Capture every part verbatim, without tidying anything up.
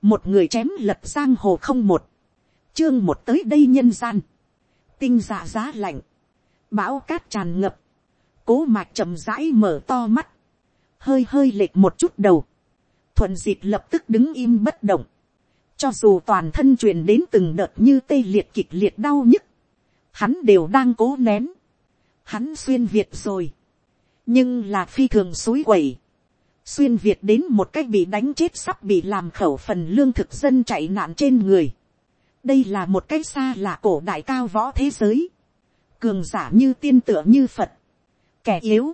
một người chém lật giang hồ không một, chương một tới đây nhân gian, tinh dạ giá lạnh, bão cát tràn ngập, Cố Mạch chậm rãi mở to mắt, hơi hơi lệch một chút đầu, thuận dịp lập tức đứng im bất động, cho dù toàn thân truyền đến từng đợt như tê liệt kịch liệt đau nhức, hắn đều đang cố nén. Hắn xuyên việt rồi, nhưng là phi thường xối quẩy, xuyên việt đến một cách bị đánh chết sắp bị làm khẩu phần lương thực dân chạy nạn trên người. Đây là một cách xa lạ cổ đại cao võ thế giới, cường giả như tiên tựa như Phật, kẻ yếu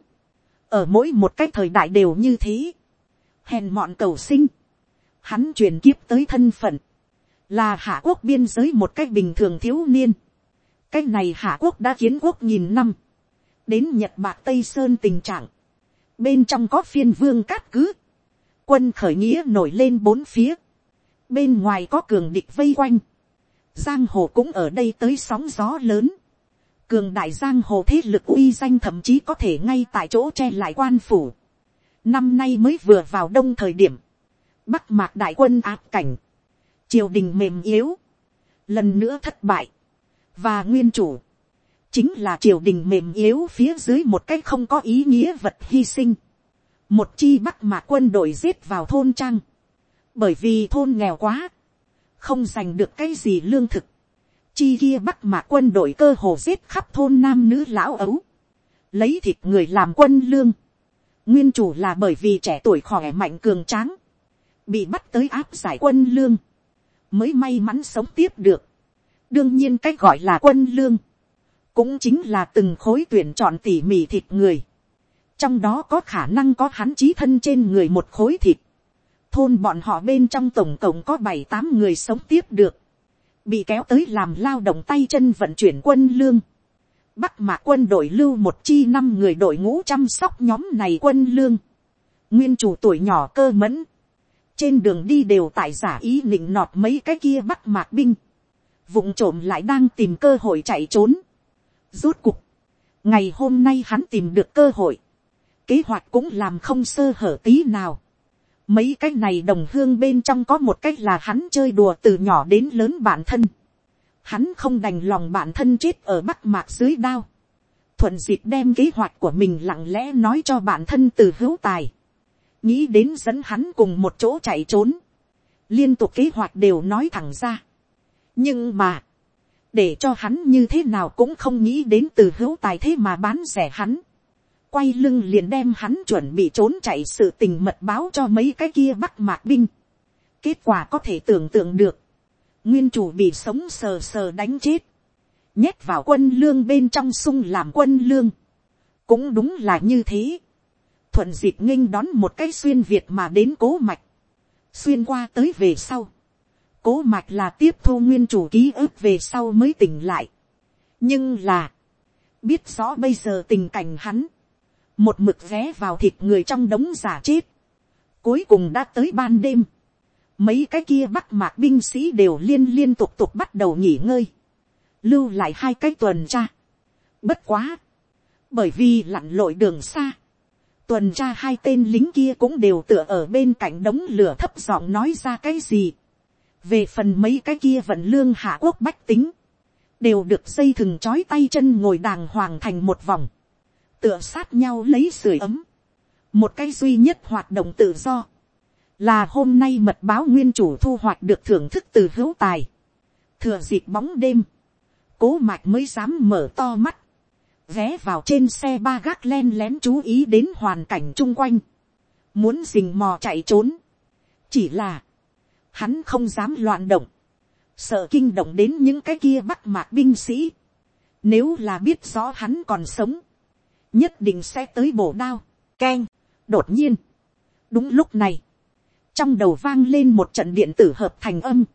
ở mỗi một cách thời đại đều như thế, hèn mọn cầu sinh. Hắn truyền kiếp tới thân phận là Hạ Quốc biên giới một cách bình thường thiếu niên. Cách này Hạ Quốc đã kiến quốc nghìn năm, đến Nhật Bạc Tây Sơn tình trạng, bên trong có phiên vương cát cứ, quân khởi nghĩa nổi lên bốn phía, bên ngoài có cường địch vây quanh, giang hồ cũng ở đây tới sóng gió lớn, cường đại giang hồ thế lực uy danh thậm chí có thể ngay tại chỗ che lại quan phủ. Năm nay mới vừa vào đông thời điểm, Bắc Mạc đại quân áp cảnh, triều đình mềm yếu, lần nữa thất bại, và nguyên chủ chính là triều đình mềm yếu phía dưới một cách không có ý nghĩa vật hy sinh. Một chi Bắc Mạc quân đội giết vào thôn trang, bởi vì thôn nghèo quá, không giành được cái gì lương thực. Chi kia Bắc Mạc quân đội cơ hồ giết khắp thôn nam nữ lão ấu, lấy thịt người làm quân lương. Nguyên chủ là bởi vì trẻ tuổi khỏe mạnh cường tráng, bị bắt tới áp giải quân lương, mới may mắn sống tiếp được. Đương nhiên cách gọi là quân lương, cũng chính là từng khối tuyển chọn tỉ mỉ thịt người, trong đó có khả năng có hắn chí thân trên người một khối thịt. Thôn bọn họ bên trong tổng cộng có bảy tám người sống tiếp được, bị kéo tới làm lao động tay chân vận chuyển quân lương. Bắc Mạc quân đội lưu một chi năm người đội ngũ chăm sóc nhóm này quân lương. Nguyên chủ tuổi nhỏ cơ mẫn, trên đường đi đều tại giả ý nịnh nọt mấy cái kia Bắc Mạc binh, vụng trộm lại đang tìm cơ hội chạy trốn. Rốt cục, ngày hôm nay hắn tìm được cơ hội, kế hoạch cũng làm không sơ hở tí nào. Mấy cái này đồng hương bên trong có một cách là hắn chơi đùa từ nhỏ đến lớn bản thân. Hắn không đành lòng bản thân chết ở Bắc Mạc dưới đao, thuận dịp đem kế hoạch của mình lặng lẽ nói cho bản thân Từ Hữu Tài, nghĩ đến dẫn hắn cùng một chỗ chạy trốn. Liên tục kế hoạch đều nói thẳng ra, nhưng mà để cho hắn như thế nào cũng không nghĩ đến Từ Hữu Tài thế mà bán rẻ hắn, quay lưng liền đem hắn chuẩn bị trốn chạy sự tình mật báo cho mấy cái kia Bắc Mạc binh. Kết quả có thể tưởng tượng được, nguyên chủ bị sống sờ sờ đánh chết, nhét vào quân lương bên trong sung làm quân lương. Cũng đúng là như thế, thuận dịp nghênh đón một cái xuyên Việt mà đến Cố Mạch. Xuyên qua tới về sau, Cố Mạch là tiếp thu nguyên chủ ký ức về sau mới tỉnh lại. Nhưng là, biết rõ bây giờ tình cảnh hắn, một mực ghé vào thịt người trong đống giả chết. Cuối cùng đã tới ban đêm, mấy cái kia Bắc Mạc binh sĩ đều liên liên tục tục bắt đầu nghỉ ngơi, lưu lại hai cái tuần tra. Bất quá, bởi vì lặn lội đường xa, tuần tra hai tên lính kia cũng đều tựa ở bên cạnh đống lửa thấp giọng nói ra cái gì. Về phần mấy cái kia vận lương Hạ Quốc bách tính, đều được dây thừng trói tay chân ngồi đàng hoàng thành một vòng, tựa sát nhau lấy sưởi ấm. Một cái duy nhất hoạt động tự do, là hôm nay mật báo nguyên chủ thu hoạch được thưởng thức Từ Hữu Tài. Thừa dịp bóng đêm, Cố Mạch mới dám mở to mắt, ghé vào trên xe ba gác len lén chú ý đến hoàn cảnh chung quanh, muốn rình mò chạy trốn. Chỉ là, hắn không dám loạn động, sợ kinh động đến những cái kia Bắc Mạc binh sĩ. Nếu là biết rõ hắn còn sống, nhất định sẽ tới bổ đao. Keng. Đột nhiên, đúng lúc này, trong đầu vang lên một trận điện tử hợp thành âm,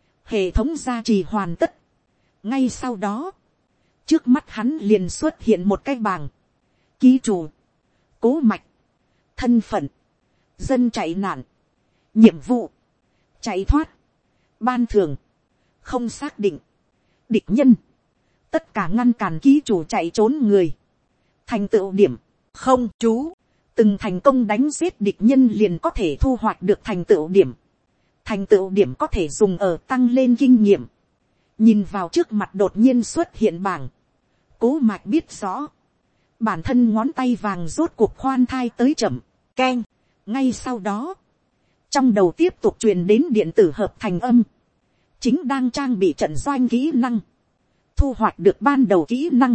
hệ thống gia trì hoàn tất. Ngay sau đó, trước mắt hắn liền xuất hiện một cái bảng, ký chủ, Cố Mạch, thân phận, dân chạy nạn, nhiệm vụ, chạy thoát, ban thưởng, không xác định, địch nhân, tất cả ngăn cản ký chủ chạy trốn người, thành tựu điểm, không chú, từng thành công đánh giết địch nhân liền có thể thu hoạch được thành tựu điểm, thành tựu điểm có thể dùng ở tăng lên kinh nghiệm. Nhìn vào trước mặt đột nhiên xuất hiện bảng, Cố Mạch biết rõ, bản thân ngón tay vàng rốt cuộc khoan thai tới chậm, keng. Ngay sau đó, trong đầu tiếp tục truyền đến điện tử hợp thành âm, chính đang trang bị trận doanh kỹ năng, thu hoạch được ban đầu kỹ năng.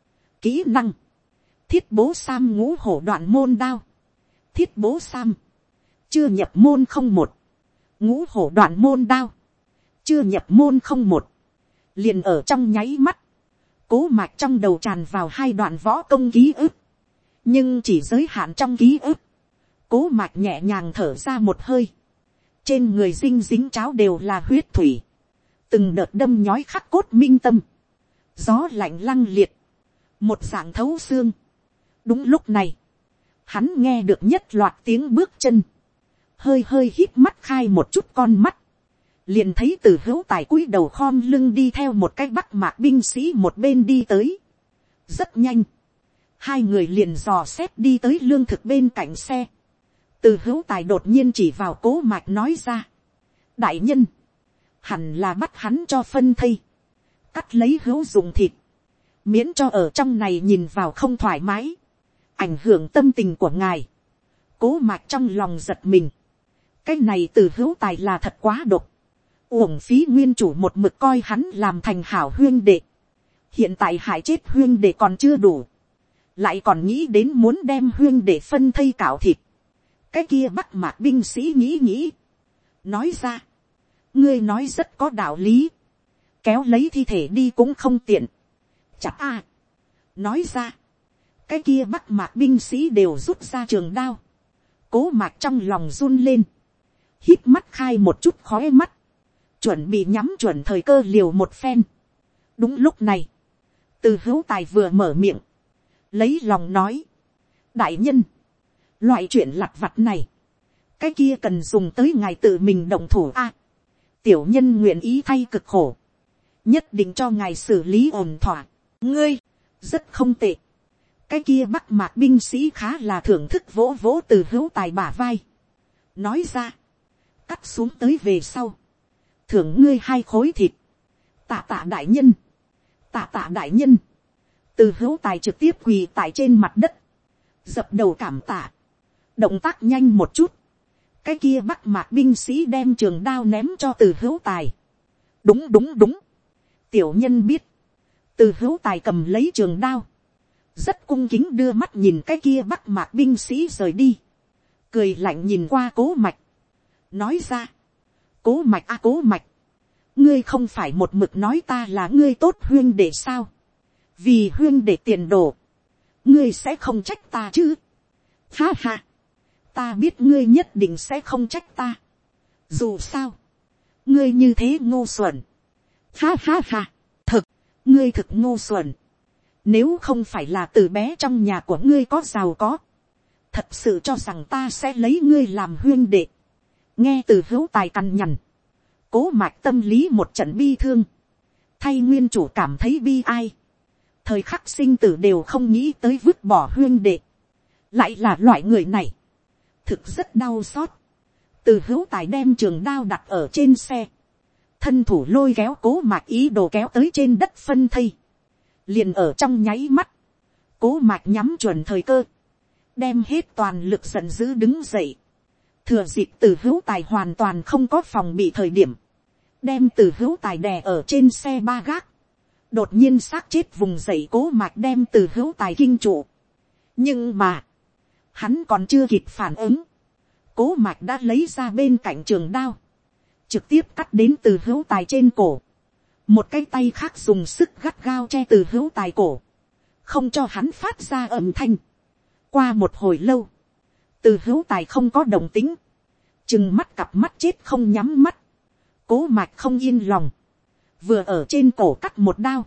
Kỹ năng, thiết bố sam ngũ hổ đoạn môn đao. Thiết bố sam, chưa nhập môn không một. Ngũ hổ đoạn môn đao, chưa nhập môn không một. Liền ở trong nháy mắt, Cố Mạch trong đầu tràn vào hai đoạn võ công ký ức, nhưng chỉ giới hạn trong ký ức. Cố Mạch nhẹ nhàng thở ra một hơi, trên người dinh dính cháo đều là huyết thủy, từng đợt đâm nhói khắc cốt minh tâm, gió lạnh lăng liệt, một dạng thấu xương. Đúng lúc này, hắn nghe được nhất loạt tiếng bước chân, hơi hơi hít mắt khai một chút con mắt, liền thấy Từ Hữu Tài cúi đầu khom lưng đi theo một cái Bắc Mạc binh sĩ một bên đi tới. Rất nhanh, hai người liền dò xét đi tới lương thực bên cạnh xe. Từ Hữu Tài đột nhiên chỉ vào Cố Mạch nói ra, đại nhân, hẳn là bắt hắn cho phân thây, cắt lấy hữu dụng thịt, miễn cho ở trong này nhìn vào không thoải mái, ảnh hưởng tâm tình của ngài. Cố Mạch trong lòng giật mình, cái này Từ Hữu Tài là thật quá độc, uổng phí nguyên chủ một mực coi hắn làm thành hảo huyên đệ, hiện tại hại chết huyên đệ còn chưa đủ, lại còn nghĩ đến muốn đem huyên đệ phân thây cạo thịt. Cái kia Bắc Mạc binh sĩ nghĩ nghĩ, nói ra, ngươi nói rất có đạo lý, kéo lấy thi thể đi cũng không tiện, chặt a. Nói ra, cái kia Bắc Mạc binh sĩ đều rút ra trường đao. Cố Mạch trong lòng run lên, hít mắt khai một chút khói mắt, chuẩn bị nhắm chuẩn thời cơ liều một phen. Đúng lúc này, Từ Hữu Tài vừa mở miệng, lấy lòng nói, đại nhân, loại chuyện lặt vặt này, cái kia cần dùng tới ngài tự mình động thủ a. Tiểu nhân nguyện ý thay cực khổ, nhất định cho ngài xử lý ổn thỏa. Ngươi, rất không tệ. Cái kia Bắc Mạc binh sĩ khá là thưởng thức vỗ vỗ Từ Hữu Tài bả vai, nói ra, cắt xuống tới về sau, thưởng ngươi hai khối thịt. Tạ tạ đại nhân, tạ tạ đại nhân. Từ Hữu Tài trực tiếp quỳ tại trên mặt đất, dập đầu cảm tạ. Động tác nhanh một chút, cái kia Bắc Mạc binh sĩ đem trường đao ném cho Từ Hữu Tài. Đúng đúng đúng, tiểu nhân biết. Từ Hữu Tài cầm lấy trường đao, rất cung kính đưa mắt nhìn cái kia Bắc Mạc binh sĩ rời đi, cười lạnh nhìn qua Cố Mạch, nói ra, Cố Mạch a Cố Mạch, ngươi không phải một mực nói ta là ngươi tốt huyên đệ sao, vì huyên đệ tiền đồ, ngươi sẽ không trách ta chứ. Ha ha, ta biết ngươi nhất định sẽ không trách ta, dù sao, ngươi như thế ngu xuẩn. Ha ha ha, thực, ngươi thực ngu xuẩn. Nếu không phải là từ bé trong nhà của ngươi có giàu có, thật sự cho rằng ta sẽ lấy ngươi làm huyên đệ. Nghe Từ Hữu Tài cằn nhằn, Cố Mạch tâm lý một trận bi thương, thay nguyên chủ cảm thấy bi ai. Thời khắc sinh tử đều không nghĩ tới vứt bỏ huyên đệ, lại là loại người này, thực rất đau xót. Từ Hữu Tài đem trường đao đặt ở trên xe, thân thủ lôi kéo Cố Mạch ý đồ kéo tới trên đất phân thây. Liền ở trong nháy mắt, Cố Mạch nhắm chuẩn thời cơ, đem hết toàn lực giận dữ đứng dậy, thừa dịp Từ Hữu Tài hoàn toàn không có phòng bị thời điểm, đem Từ Hữu Tài đè ở trên xe ba gác. Đột nhiên xác chết vùng dậy, Cố Mạch đem Từ Hữu Tài kinh trụ. Nhưng mà, hắn còn chưa kịp phản ứng, Cố Mạch đã lấy ra bên cạnh trường đao, trực tiếp cắt đến Từ Hữu Tài trên cổ. Một cái tay khác dùng sức gắt gao che Từ Hữu Tài cổ, không cho hắn phát ra âm thanh. Qua một hồi lâu, Từ Hữu Tài không có động tĩnh, chừng mắt cặp mắt chết không nhắm mắt. Cố Mạch không yên lòng, vừa ở trên cổ cắt một đao,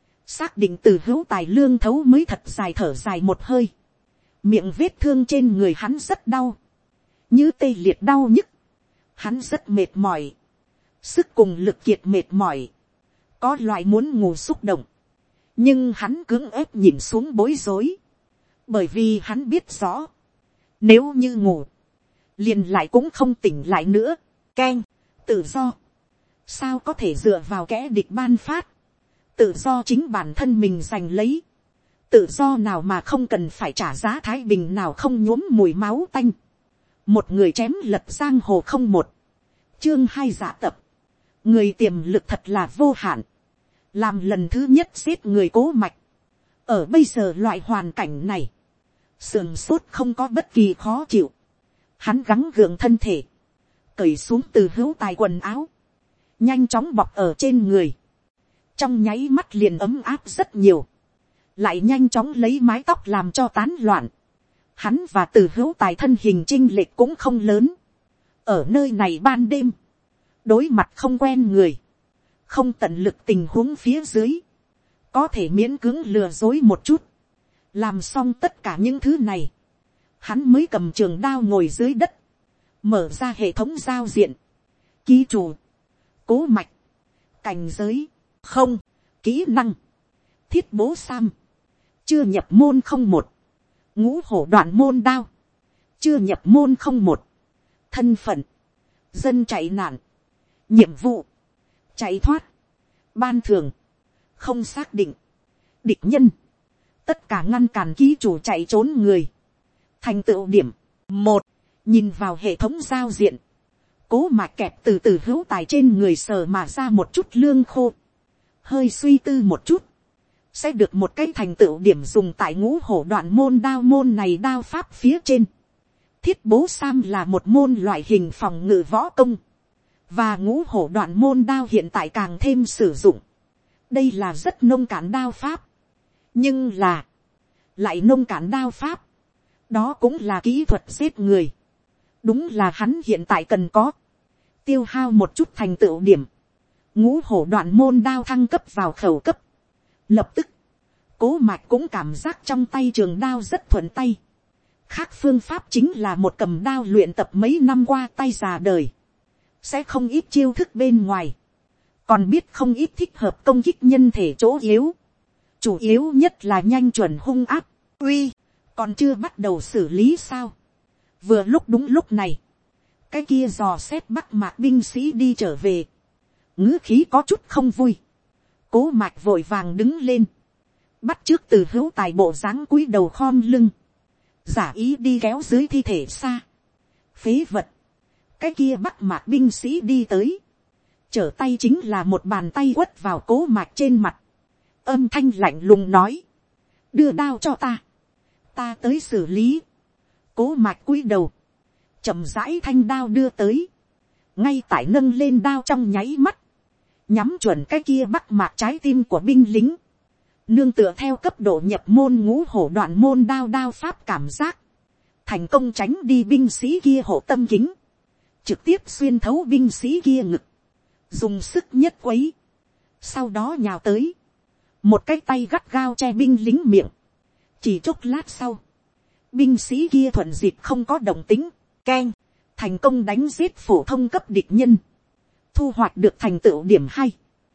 xác định Từ Hữu Tài lương thấu mới thật dài thở dài một hơi. Miệng vết thương trên người hắn rất đau, như tê liệt đau nhức. Hắn rất mệt mỏi, sức cùng lực kiệt mệt mỏi, có loại muốn ngủ xúc động, nhưng hắn cưỡng ép nhìn xuống bối rối, bởi vì hắn biết rõ, nếu như ngủ, liền lại cũng không tỉnh lại nữa. Keng, Tự do, sao có thể dựa vào kẻ địch ban phát, tự do chính bản thân mình giành lấy, tự do nào mà không cần phải trả giá, thái bình nào không nhuốm mùi máu tanh, một người chém lật giang hồ không một, chương hai giả tập, người tiềm lực thật là vô hạn, làm lần thứ nhất giết người Cố Mạch, ở bây giờ loại hoàn cảnh này, sườn sốt không có bất kỳ khó chịu, hắn gắng gượng thân thể, cởi xuống từ hữu tài quần áo, nhanh chóng bọc ở trên người, trong nháy mắt liền ấm áp rất nhiều, lại nhanh chóng lấy mái tóc làm cho tán loạn, hắn và từ hữu tài thân hình chinh lệch cũng không lớn, ở nơi này ban đêm, đối mặt không quen người, không tận lực tình huống phía dưới, có thể miễn cưỡng lừa dối một chút, làm xong tất cả những thứ này, hắn mới cầm trường đao ngồi dưới đất, mở ra hệ thống giao diện, ký chủ, Cố Mạch, cảnh giới, không, kỹ năng, thiết bố Sam, chưa nhập môn không một, ngũ hổ đoạn môn đao, chưa nhập môn không một, thân phận, dân chạy nạn, nhiệm vụ, chạy thoát, ban thường, không xác định, địch nhân, tất cả ngăn cản ký chủ chạy trốn người, thành tựu điểm, một, nhìn vào hệ thống giao diện, Cố Mạch kẹp từ từ hữu tài trên người sờ mà ra một chút lương khô, hơi suy tư một chút, sẽ được một cái thành tựu điểm dùng tại ngũ hổ đoạn môn đao môn này đao pháp phía trên. Thiết bố Sam là một môn loại hình phòng ngự võ công, và ngũ hổ đoạn môn đao hiện tại càng thêm sử dụng. Đây là rất nông cạn đao pháp, nhưng là, lại nông cạn đao pháp, đó cũng là kỹ thuật giết người, đúng là hắn hiện tại cần có, tiêu hao một chút thành tựu điểm, ngũ hổ đoạn môn đao thăng cấp vào khẩu cấp, lập tức, Cố Mạch cũng cảm giác trong tay trường đao rất thuận tay, khác phương pháp chính là một cầm đao luyện tập mấy năm qua tay già đời, sẽ không ít chiêu thức bên ngoài, còn biết không ít thích hợp công kích nhân thể chỗ yếu, chủ yếu nhất là nhanh chuẩn hung áp, uy, còn chưa bắt đầu xử lý sao. Vừa lúc đúng lúc này, cái kia dò xét Bắc Mạc binh sĩ đi trở về, ngữ khí có chút không vui, Cố Mạch vội vàng đứng lên, bắt trước từ hữu tài bộ dáng cúi đầu khom lưng, giả ý đi kéo dưới thi thể xa, phế vật, cái kia Bắc Mạc binh sĩ đi tới, trở tay chính là một bàn tay quất vào Cố Mạch trên mặt, âm thanh lạnh lùng nói, đưa đao cho ta, ta tới xử lý. Cố Mạch cúi đầu, chậm rãi thanh đao đưa tới, ngay tại nâng lên đao trong nháy mắt, nhắm chuẩn cái kia Bắc Mạc trái tim của binh lính, nương tựa theo cấp độ nhập môn ngũ hổ đoạn môn đao đao pháp cảm giác, thành công tránh đi binh sĩ kia hộ tâm kính, trực tiếp xuyên thấu binh sĩ kia ngực, dùng sức nhất quấy, sau đó nhào tới, một cái tay gắt gao che binh lính miệng, chỉ chốc lát sau, binh sĩ kia thuận dịp không có động tính, keng, thành công đánh giết phổ thông cấp địch nhân, thu hoạch được thành tựu điểm hay.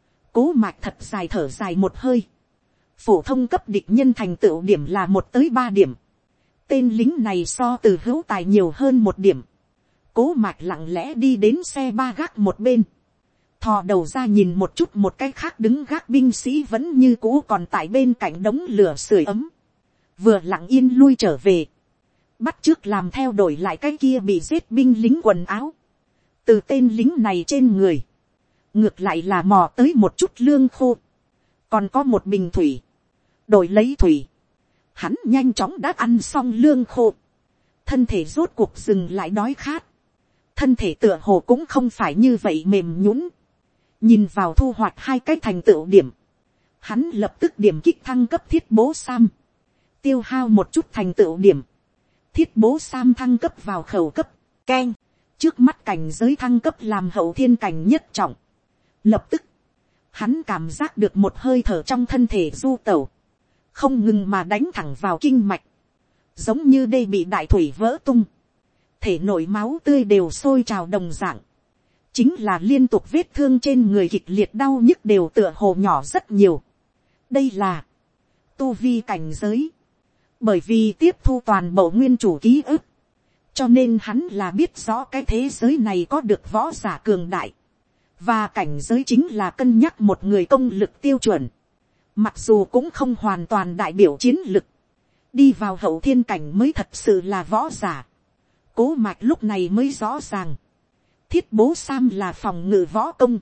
Cố Mạch thật dài thở dài một hơi, phổ thông cấp địch nhân thành tựu điểm là một tới ba điểm, tên lính này so từ hữu tài nhiều hơn một điểm. Cố Mạch lặng lẽ đi đến xe ba gác một bên, thò đầu ra nhìn một chút một cái khác đứng gác binh sĩ vẫn như cũ còn tại bên cạnh đống lửa sưởi ấm, vừa lặng yên lui trở về, bắt trước làm theo đổi lại cái kia bị giết binh lính quần áo, từ tên lính này trên người, ngược lại là mò tới một chút lương khô, còn có một bình thủy, đổi lấy thủy, hắn nhanh chóng đã ăn xong lương khô, thân thể rốt cuộc dừng lại đói khát, thân thể tựa hồ cũng không phải như vậy mềm nhũn, nhìn vào thu hoạch hai cái thành tựu điểm, hắn lập tức điểm kích thăng cấp thiết bố Sam, tiêu hao một chút thành tựu điểm, thiết bố Sam thăng cấp vào khẩu cấp, keng, trước mắt cảnh giới thăng cấp làm hậu thiên cảnh nhất trọng, lập tức, hắn cảm giác được một hơi thở trong thân thể du tẩu, không ngừng mà đánh thẳng vào kinh mạch, giống như đây bị đại thủy vỡ tung, thể nội máu tươi đều sôi trào đồng dạng, chính là liên tục vết thương trên người kịch liệt đau nhức đều tựa hồ nhỏ rất nhiều. Đây là tu vi cảnh giới, bởi vì tiếp thu toàn bộ nguyên chủ ký ức, cho nên hắn là biết rõ cái thế giới này có được võ giả cường đại, và cảnh giới chính là cân nhắc một người công lực tiêu chuẩn, mặc dù cũng không hoàn toàn đại biểu chiến lực, đi vào hậu thiên cảnh mới thật sự là võ giả. Cố mạch lúc này mới rõ ràng, thiết bố sam là phòng ngự võ công,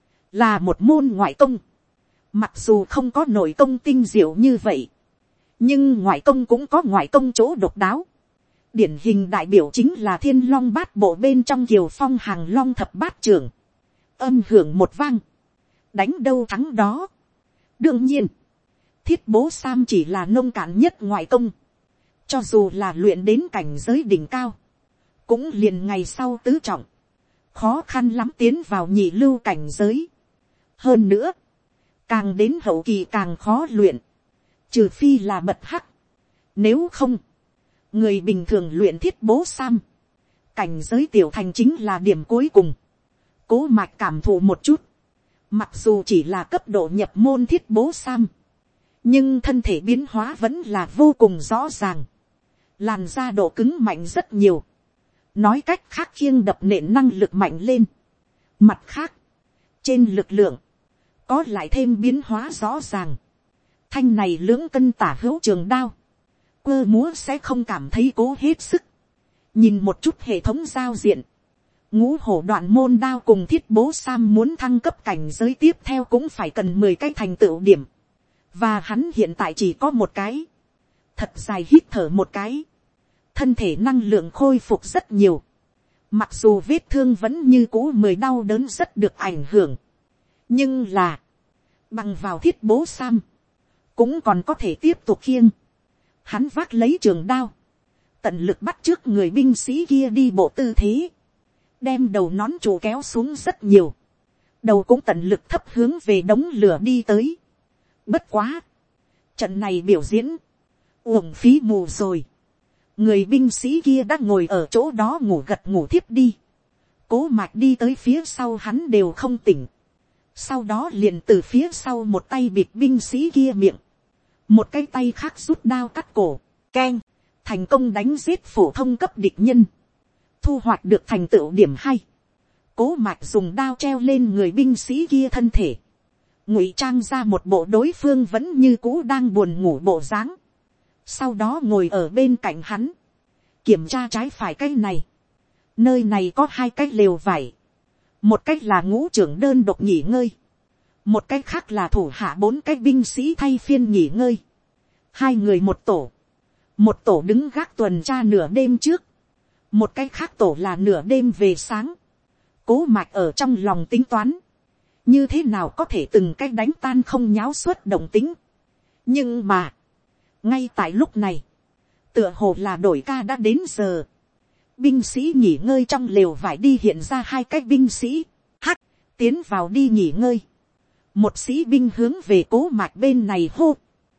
là một môn ngoại công, mặc dù không có nội công tinh diệu như vậy, nhưng ngoại công cũng có ngoại công chỗ độc đáo. Điển hình đại biểu chính là thiên long bát bộ bên trong kiều phong hàng long thập bát trưởng, âm hưởng một vang, đánh đâu thắng đó. Đương nhiên, thiết bố sam chỉ là nông cạn nhất ngoại công, cho dù là luyện đến cảnh giới đỉnh cao, cũng liền ngày sau tứ trọng, khó khăn lắm tiến vào nhị lưu cảnh giới. Hơn nữa, càng đến hậu kỳ càng khó luyện, trừ phi là bật hắc. Nếu không, người bình thường luyện thiết bố sam, cảnh giới tiểu thành chính là điểm cuối cùng. Cố mạch cảm thụ một chút, mặc dù chỉ là cấp độ nhập môn thiết bố sam, nhưng thân thể biến hóa vẫn là vô cùng rõ ràng. Làn da độ cứng mạnh rất nhiều, nói cách khác khiêng đập nện năng lực mạnh lên. Mặt khác, trên lực lượng, có lại thêm biến hóa rõ ràng. Thanh này lưỡng cân tả hữu trường đao, quơ múa sẽ không cảm thấy cố hết sức. Nhìn một chút hệ thống giao diện, ngũ hổ đoạn môn đao cùng thiết bố sam muốn thăng cấp cảnh giới tiếp theo cũng phải cần mười cái thành tựu điểm, và hắn hiện tại chỉ có một cái. Thật dài hít thở một cái, thân thể năng lượng khôi phục rất nhiều, mặc dù vết thương vẫn như cũ mười đau đớn rất được ảnh hưởng, nhưng là bằng vào thiết bố sam cũng còn có thể tiếp tục khiêng. Hắn vác lấy trường đao, tận lực bắt trước người binh sĩ kia đi bộ tư thế, đem đầu nón trụ kéo xuống rất nhiều, đầu cũng tận lực thấp hướng về đống lửa đi tới. Bất quá, trận này biểu diễn uổng phí mù rồi. Người binh sĩ kia đã ngồi ở chỗ đó ngủ gật ngủ thiếp đi. Cố mạch đi tới phía sau hắn đều không tỉnh. Sau đó liền từ phía sau một tay bịt binh sĩ kia miệng, một cái tay khác rút đao cắt cổ. Keng, thành công đánh giết phổ thông cấp địch nhân, thu hoạch được thành tựu điểm hay. Cố mạch dùng đao treo lên người binh sĩ kia thân thể, ngụy trang ra một bộ đối phương vẫn như cũ đang buồn ngủ bộ dáng. Sau đó ngồi ở bên cạnh hắn, kiểm tra trái phải cái này. Nơi này có hai cái lều vải, một cái là ngũ trưởng đơn độc nghỉ ngơi, một cái khác là thủ hạ bốn cái binh sĩ thay phiên nghỉ ngơi. Hai người một tổ, một tổ đứng gác tuần tra nửa đêm trước, một cái khác tổ là nửa đêm về sáng. Cố mạch ở trong lòng tính toán, như thế nào có thể từng cái đánh tan không nháo suốt động tính. Nhưng mà, ngay tại lúc này, tựa hồ là đổi ca đã đến giờ. Binh sĩ nghỉ ngơi trong lều vải đi hiện ra hai cái binh sĩ. Hắc, tiến vào đi nghỉ ngơi. Một sĩ binh hướng về cố mạch bên này hô.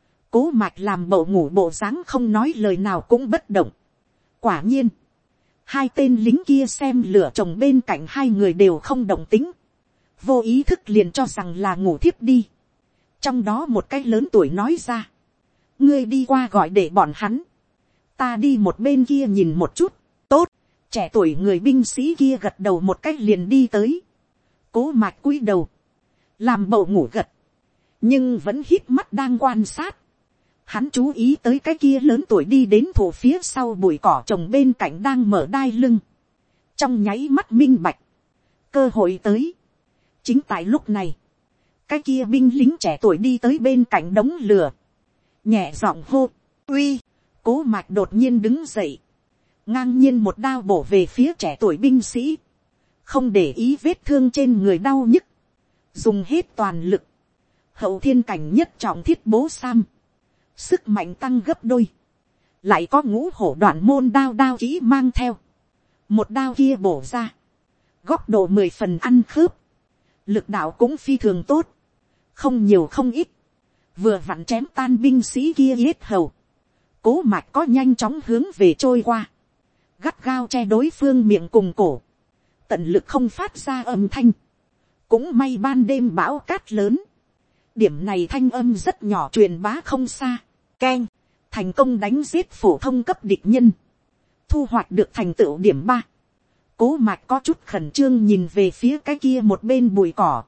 Cố mạch làm bộ ngủ bộ dáng không nói lời nào cũng bất động. Quả nhiên, hai tên lính kia xem lửa chồng bên cạnh hai người đều không động tính, vô ý thức liền cho rằng là ngủ thiếp đi. Trong đó một cái lớn tuổi nói ra, ngươi đi qua gọi để bọn hắn, ta đi một bên kia nhìn một chút. Tốt, trẻ tuổi người binh sĩ kia gật đầu một cách liền đi tới. Cố mạch cúi đầu, làm bộ ngủ gật, nhưng vẫn hít mắt đang quan sát. Hắn chú ý tới cái kia lớn tuổi đi đến thủ phía sau bụi cỏ trồng bên cạnh đang mở đai lưng. Trong nháy mắt minh bạch, cơ hội tới. Chính tại lúc này, cái kia binh lính trẻ tuổi đi tới bên cạnh đống lửa, nhẹ giọng hô, uy. Cố mạch đột nhiên đứng dậy, ngang nhiên một đao bổ về phía trẻ tuổi binh sĩ, không để ý vết thương trên người đau nhức, dùng hết toàn lực. Hậu thiên cảnh nhất trọng thiết bố sam, sức mạnh tăng gấp đôi, lại có ngũ hổ đoạn môn đao đao kỹ mang theo, một đao kia bổ ra, góc độ mười phần ăn khớp, lực đạo cũng phi thường tốt, không nhiều không ít, vừa vặn chém tan binh sĩ kia yết hầu. Cố mạch có nhanh chóng hướng về trôi qua, gắt gao che đối phương miệng cùng cổ, tận lực không phát ra âm thanh. Cũng may ban đêm bão cát lớn, điểm này thanh âm rất nhỏ truyền bá không xa. Keng, thành công đánh giết phổ thông cấp địch nhân, thu hoạch được thành tựu điểm ba. Cố mạch có chút khẩn trương nhìn về phía cái kia một bên bụi cỏ.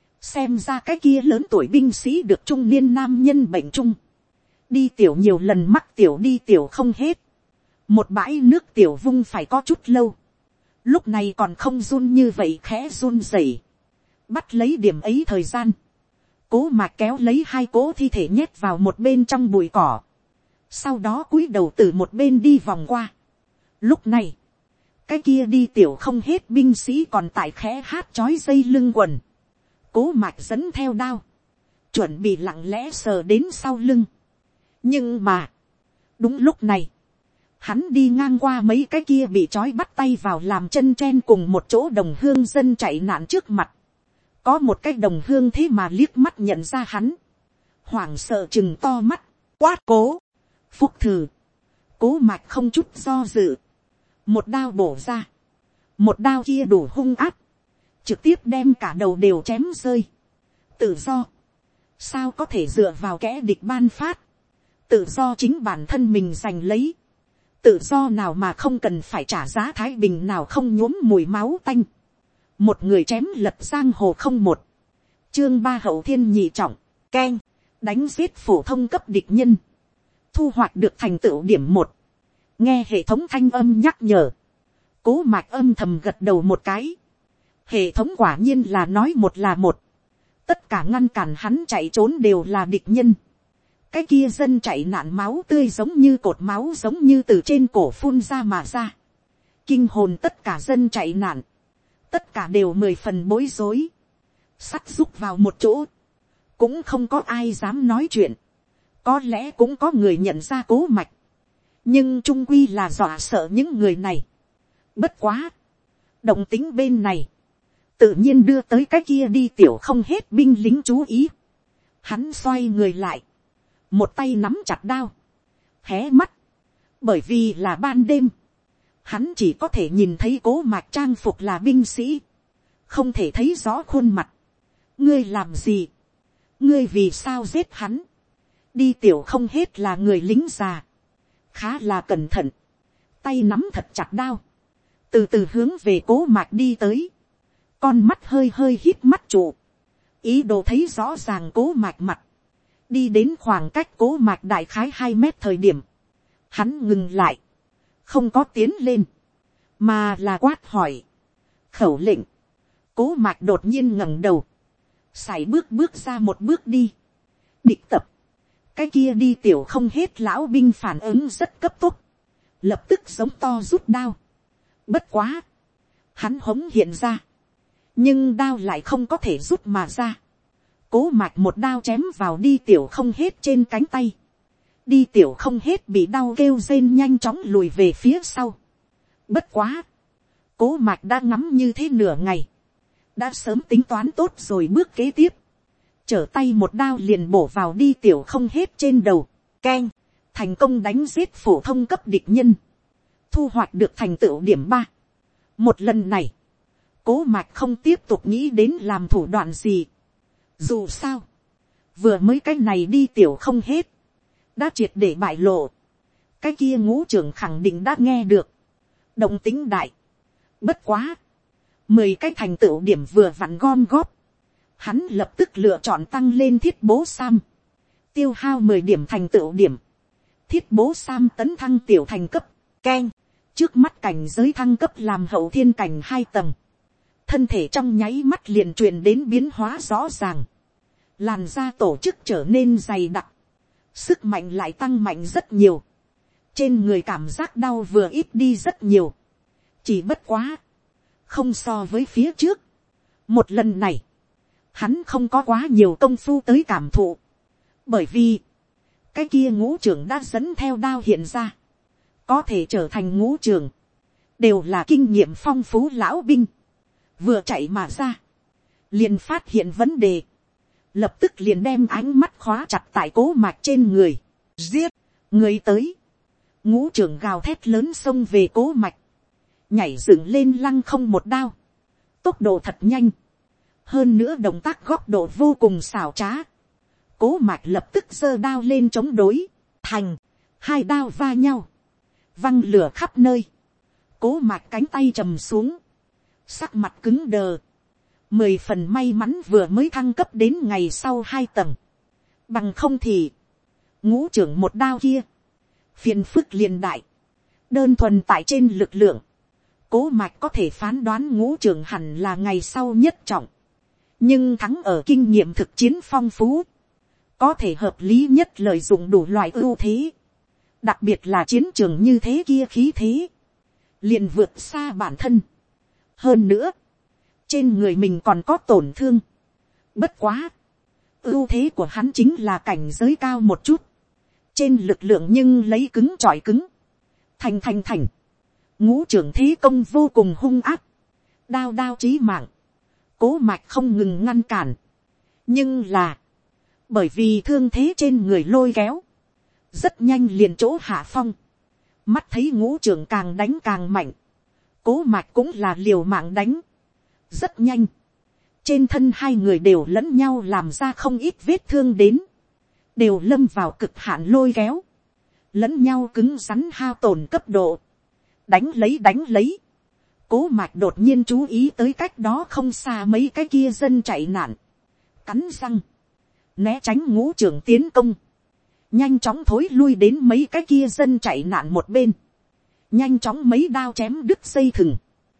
Xem ra cái kia lớn tuổi binh sĩ được trung niên nam nhân bệnh chung. Đi tiểu nhiều lần mắc tiểu đi tiểu không hết. Một bãi nước tiểu vung phải có chút lâu. Lúc này còn không run như vậy khẽ run rẩy. Bắt lấy điểm ấy thời gian. Cố mạch kéo lấy hai cố thi thể nhét vào một bên trong bụi cỏ. Sau đó cúi đầu từ một bên đi vòng qua. Lúc này, cái kia đi tiểu không hết binh sĩ còn tại khẽ hát chói dây lưng quần. Cố mạch dẫn theo đao. Chuẩn bị lặng lẽ sờ đến sau lưng. Nhưng mà, đúng lúc này, hắn đi ngang qua mấy cái kia bị trói bắt tay vào làm chân chen cùng một chỗ đồng hương dân chạy nạn trước mặt. Có một cái đồng hương thế mà liếc mắt nhận ra hắn. Hoảng sợ chừng to mắt, quát cố. Phúc thử. Cố mạch không chút do dự. Một đao bổ ra. Một đao kia đủ hung áp. Trực tiếp đem cả đầu đều chém rơi. Tự do. Sao có thể dựa vào kẻ địch ban phát. Tự do chính bản thân mình giành lấy. Tự do nào mà không cần phải trả giá, thái bình nào không nhuốm mùi máu tanh. Một người chém lật giang hồ không một. Chương ba hậu thiên nhị trọng. Keng. Đánh giết phổ thông cấp địch nhân. Thu hoạch được thành tựu điểm một. Nghe hệ thống thanh âm nhắc nhở. Cố mạch âm thầm gật đầu một cái. Hệ thống quả nhiên là nói một là một. Tất cả ngăn cản hắn chạy trốn đều là địch nhân. Cái kia dân chạy nạn máu tươi giống như cột máu giống như từ trên cổ phun ra mà ra. Kinh hồn tất cả dân chạy nạn. Tất cả đều mười phần bối rối. Sắt rúc vào một chỗ. Cũng không có ai dám nói chuyện. Có lẽ cũng có người nhận ra cố mạch. Nhưng trung quy là dọa sợ những người này. Bất quá. Động tính bên này. Tự nhiên đưa tới cái kia đi tiểu không hết binh lính chú ý. Hắn xoay người lại. Một tay nắm chặt đao. Hé mắt. Bởi vì là ban đêm. Hắn chỉ có thể nhìn thấy cố mạch trang phục là binh sĩ. Không thể thấy rõ khuôn mặt. Ngươi làm gì? Ngươi vì sao giết hắn? Đi tiểu không hết là người lính già. Khá là cẩn thận. Tay nắm thật chặt đao. Từ từ hướng về cố mạch đi tới. Con mắt hơi hơi hít mắt trụ. Ý đồ thấy rõ ràng cố mạch mặt. Đi đến khoảng cách cố mạch đại khái hai mét thời điểm. Hắn ngừng lại. Không có tiến lên. Mà là quát hỏi. Khẩu lệnh. Cố mạch đột nhiên ngẩng đầu. Sải bước bước ra một bước đi. Địch tập. Cái kia đi tiểu không hết lão binh phản ứng rất cấp tốc. Lập tức giống to rút đao. Bất quá. Hắn hống hiện ra. Nhưng đao lại không có thể rút mà ra. Cố mạch một đao chém vào đi tiểu không hết trên cánh tay. Đi tiểu không hết bị đau kêu rên nhanh chóng lùi về phía sau. Bất quá. Cố mạch đã ngắm như thế nửa ngày. Đã sớm tính toán tốt rồi bước kế tiếp. Trở tay một đao liền bổ vào đi tiểu không hết trên đầu. Keng. Thành công đánh giết phổ thông cấp địch nhân. Thu hoạch được thành tựu điểm ba. Một lần này. Cố mạch không tiếp tục nghĩ đến làm thủ đoạn gì. Dù sao. Vừa mới cái này đi tiểu không hết. Đã triệt để bại lộ. Cái kia ngũ trưởng khẳng định đã nghe được. Động tính đại. Bất quá. Mười cái thành tựu điểm vừa vặn gom góp. Hắn lập tức lựa chọn tăng lên thiết bố Sam. Tiêu hao mười điểm thành tựu điểm. Thiết bố Sam tấn thăng tiểu thành cấp. Keng. Trước mắt cảnh giới thăng cấp làm hậu thiên cảnh hai tầng. Thân thể trong nháy mắt liền truyền đến biến hóa rõ ràng. Làn da tổ chức trở nên dày đặc. Sức mạnh lại tăng mạnh rất nhiều. Trên người cảm giác đau vừa ít đi rất nhiều. Chỉ bất quá. Không so với phía trước. Một lần này. Hắn không có quá nhiều công phu tới cảm thụ. Bởi vì. Cái kia ngũ trưởng đã dẫn theo đao hiện ra. Có thể trở thành ngũ trưởng. Đều là kinh nghiệm phong phú lão binh. Vừa chạy mà ra. Liền phát hiện vấn đề. Lập tức liền đem ánh mắt khóa chặt tại cố mạch trên người. Giết. Người tới. Ngũ trưởng gào thét lớn xông về cố mạch. Nhảy dựng lên lăng không một đao. Tốc độ thật nhanh. Hơn nữa động tác góc độ vô cùng xảo trá. Cố mạch lập tức giơ đao lên chống đối. Thành. Hai đao va nhau. Văng lửa khắp nơi. Cố mạch cánh tay trầm xuống, sắc mặt cứng đờ, mười phần may mắn vừa mới thăng cấp đến ngày sau hai tầng, bằng không thì ngũ trưởng một đao kia, phiền phức liền đại. Đơn thuần tại trên lực lượng, cố mạch có thể phán đoán ngũ trưởng hẳn là ngày sau nhất trọng, nhưng thắng ở kinh nghiệm thực chiến phong phú, có thể hợp lý nhất lợi dụng đủ loại ưu thế, đặc biệt là chiến trường như thế kia khí thế, liền vượt xa bản thân. Hơn nữa, trên người mình còn có tổn thương. Bất quá, ưu thế của hắn chính là cảnh giới cao một chút, trên lực lượng nhưng lấy cứng chọi cứng, thành thành thành, ngũ trưởng thế công vô cùng hung áp, đao đao chí mạng, cố mạch không ngừng ngăn cản. Nhưng là, bởi vì thương thế trên người lôi kéo, rất nhanh liền chỗ hạ phong, mắt thấy ngũ trưởng càng đánh càng mạnh, cố mạch cũng là liều mạng đánh. Rất nhanh, trên thân hai người đều lẫn nhau làm ra không ít vết thương đến, đều lâm vào cực hạn lôi kéo, lẫn nhau cứng rắn hao tổn cấp độ, đánh lấy đánh lấy. Cố mạch đột nhiên chú ý tới cách đó không xa mấy cái kia dân chạy nạn, cắn răng, né tránh ngũ trưởng tiến công, nhanh chóng thối lui đến mấy cái kia dân chạy nạn một bên, nhanh chóng mấy đao chém đứt dây thừng,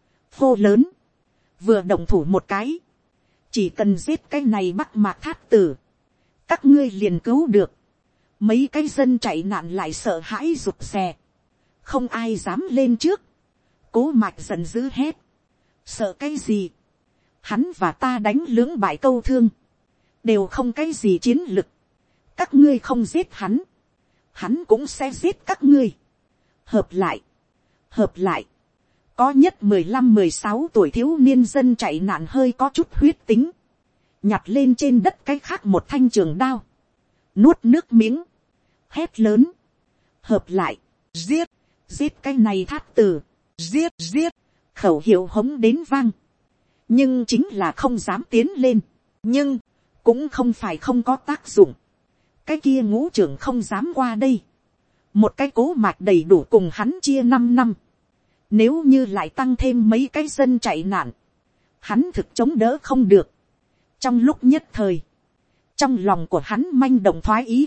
hô lớn, vừa động thủ một cái, chỉ cần giết cái này bắc mạc thát tử, các ngươi liền cứu được. Mấy cái dân chạy nạn lại sợ hãi rụt rè, không ai dám lên trước. Cố mạch giận dữ hét, sợ cái gì, hắn và ta đánh lưỡng bại câu thương, đều không cái gì chiến lực, các ngươi không giết hắn, hắn cũng sẽ giết các ngươi. Hợp lại, hợp lại, có nhất mười lăm mười sáu tuổi thiếu niên dân chạy nạn hơi có chút huyết tính, nhặt lên trên đất cái khác một thanh trường đao, nuốt nước miếng, hét lớn, hợp lại, giết, giết cái này thát tử, giết giết, khẩu hiệu hống đến vang, nhưng chính là không dám tiến lên, nhưng cũng không phải không có tác dụng. Cái kia ngũ trưởng không dám qua đây, một cái cố mạch đầy đủ cùng hắn chia năm năm, nếu như lại tăng thêm mấy cái dân chạy nạn, hắn thực chống đỡ không được. Trong lúc nhất thời, trong lòng của hắn manh động thoái ý,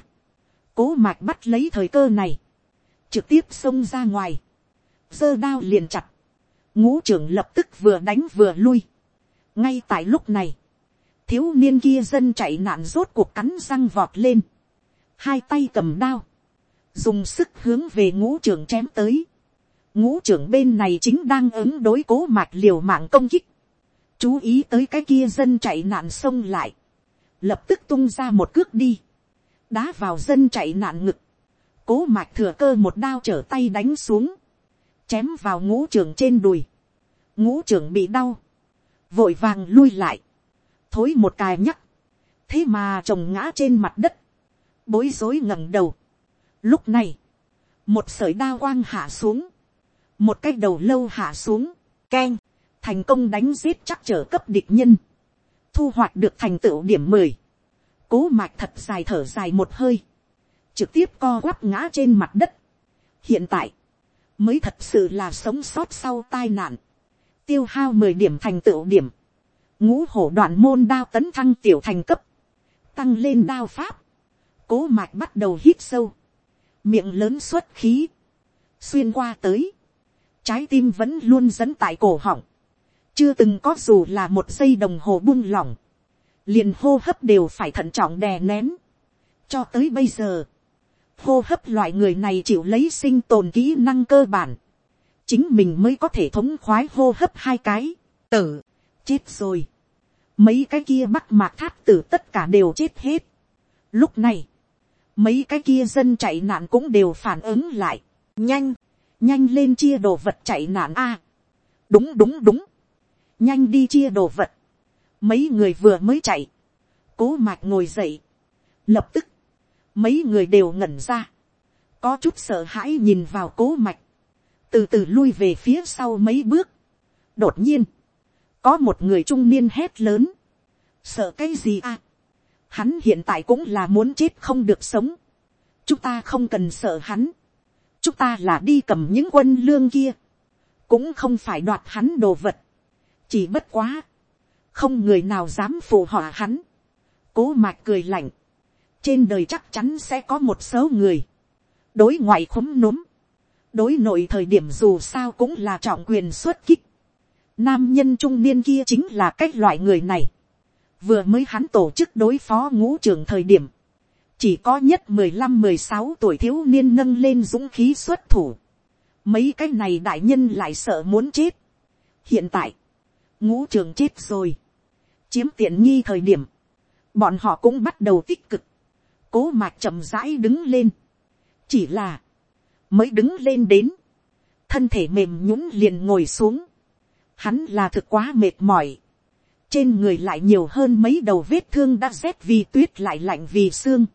cố mạch bắt lấy thời cơ này, trực tiếp xông ra ngoài, giơ đao liền chặt, ngũ trưởng lập tức vừa đánh vừa lui. Ngay tại lúc này, thiếu niên kia dân chạy nạn rốt cuộc cắn răng vọt lên, hai tay cầm đao, dùng sức hướng về ngũ trưởng chém tới. Ngũ trưởng bên này chính đang ứng đối cố mạch liều mạng công kích, chú ý tới cái kia dân chạy nạn xông lại, lập tức tung ra một cước đi, đá vào dân chạy nạn ngực. Cố mạch thừa cơ một đao trở tay đánh xuống, chém vào ngũ trưởng trên đùi. Ngũ trưởng bị đau, vội vàng lui lại, thối một cài nhắc, thế mà chồng ngã trên mặt đất, bối rối ngẩng đầu. Lúc này, một sợi đao quang hạ xuống, một cái đầu lâu hạ xuống, keng, thành công đánh giết chắc trở cấp địch nhân, thu hoạch được thành tựu điểm mười. Cố mạch thật dài thở dài một hơi, trực tiếp co quắp ngã trên mặt đất. Hiện tại, mới thật sự là sống sót sau tai nạn, tiêu hao mười điểm thành tựu điểm, ngũ hổ đoạn môn đao tấn thăng tiểu thành cấp, tăng lên đao pháp. Cố mạch bắt đầu hít sâu, miệng lớn xuất khí, xuyên qua tới, trái tim vẫn luôn dẫn tại cổ họng, chưa từng có dù là một giây đồng hồ buông lỏng, liền hô hấp đều phải thận trọng đè nén. Cho tới bây giờ, hô hấp loại người này chịu lấy sinh tồn kỹ năng cơ bản, chính mình mới có thể thống khoái hô hấp hai cái. Tử, chết rồi, mấy cái kia bắc mạc thát tử tất cả đều chết hết. Lúc này, mấy cái kia dân chạy nạn cũng đều phản ứng lại, nhanh, nhanh lên chia đồ vật chạy nạn a. Đúng đúng đúng, nhanh đi chia đồ vật. Mấy người vừa mới chạy, cố mạch ngồi dậy, lập tức, mấy người đều ngẩn ra, có chút sợ hãi nhìn vào cố mạch, từ từ lui về phía sau mấy bước. Đột nhiên, có một người trung niên hét lớn, sợ cái gì à, hắn hiện tại cũng là muốn chết không được sống, chúng ta không cần sợ hắn, chúng ta là đi cầm những quân lương kia. cũng không phải đoạt hắn đồ vật, chỉ bất quá, không người nào dám phụ họa hắn. Cố mạch cười lạnh, trên đời chắc chắn sẽ có một số người, đối ngoại khúm núm, đối nội thời điểm dù sao cũng là trọng quyền xuất kích. Nam nhân trung niên kia chính là cái loại người này. Vừa mới hắn tổ chức đối phó ngũ trưởng thời điểm, chỉ có nhất mười lăm mười sáu tuổi thiếu niên nâng lên dũng khí xuất thủ. Mấy cái này đại nhân lại sợ muốn chết. Hiện tại, ngũ trưởng chết rồi, chiếm tiện nghi thời điểm, bọn họ cũng bắt đầu tích cực. Cố mạch chậm rãi đứng lên, chỉ là mới đứng lên đến, thân thể mềm nhũn liền ngồi xuống. Hắn là thực quá mệt mỏi, trên người lại nhiều hơn mấy đầu vết thương đã rét vì tuyết lại lạnh vì xương.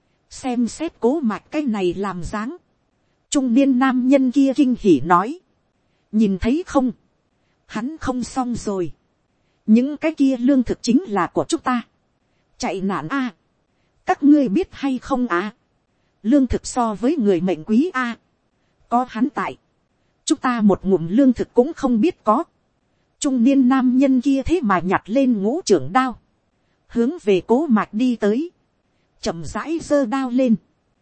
Xem xét cố mạch cái này làm dáng, trung niên nam nhân kia kinh hỉ nói, nhìn thấy không, hắn không xong rồi, những cái kia lương thực chính là của chúng ta, chạy nạn a, các ngươi biết hay không à, lương thực so với người mệnh quý a, có hắn tại, chúng ta một ngụm lương thực cũng không biết có. Trung niên nam nhân kia thế mà nhặt lên ngũ trưởng đao, hướng về cố mạch đi tới, chậm rãi giơ đao lên.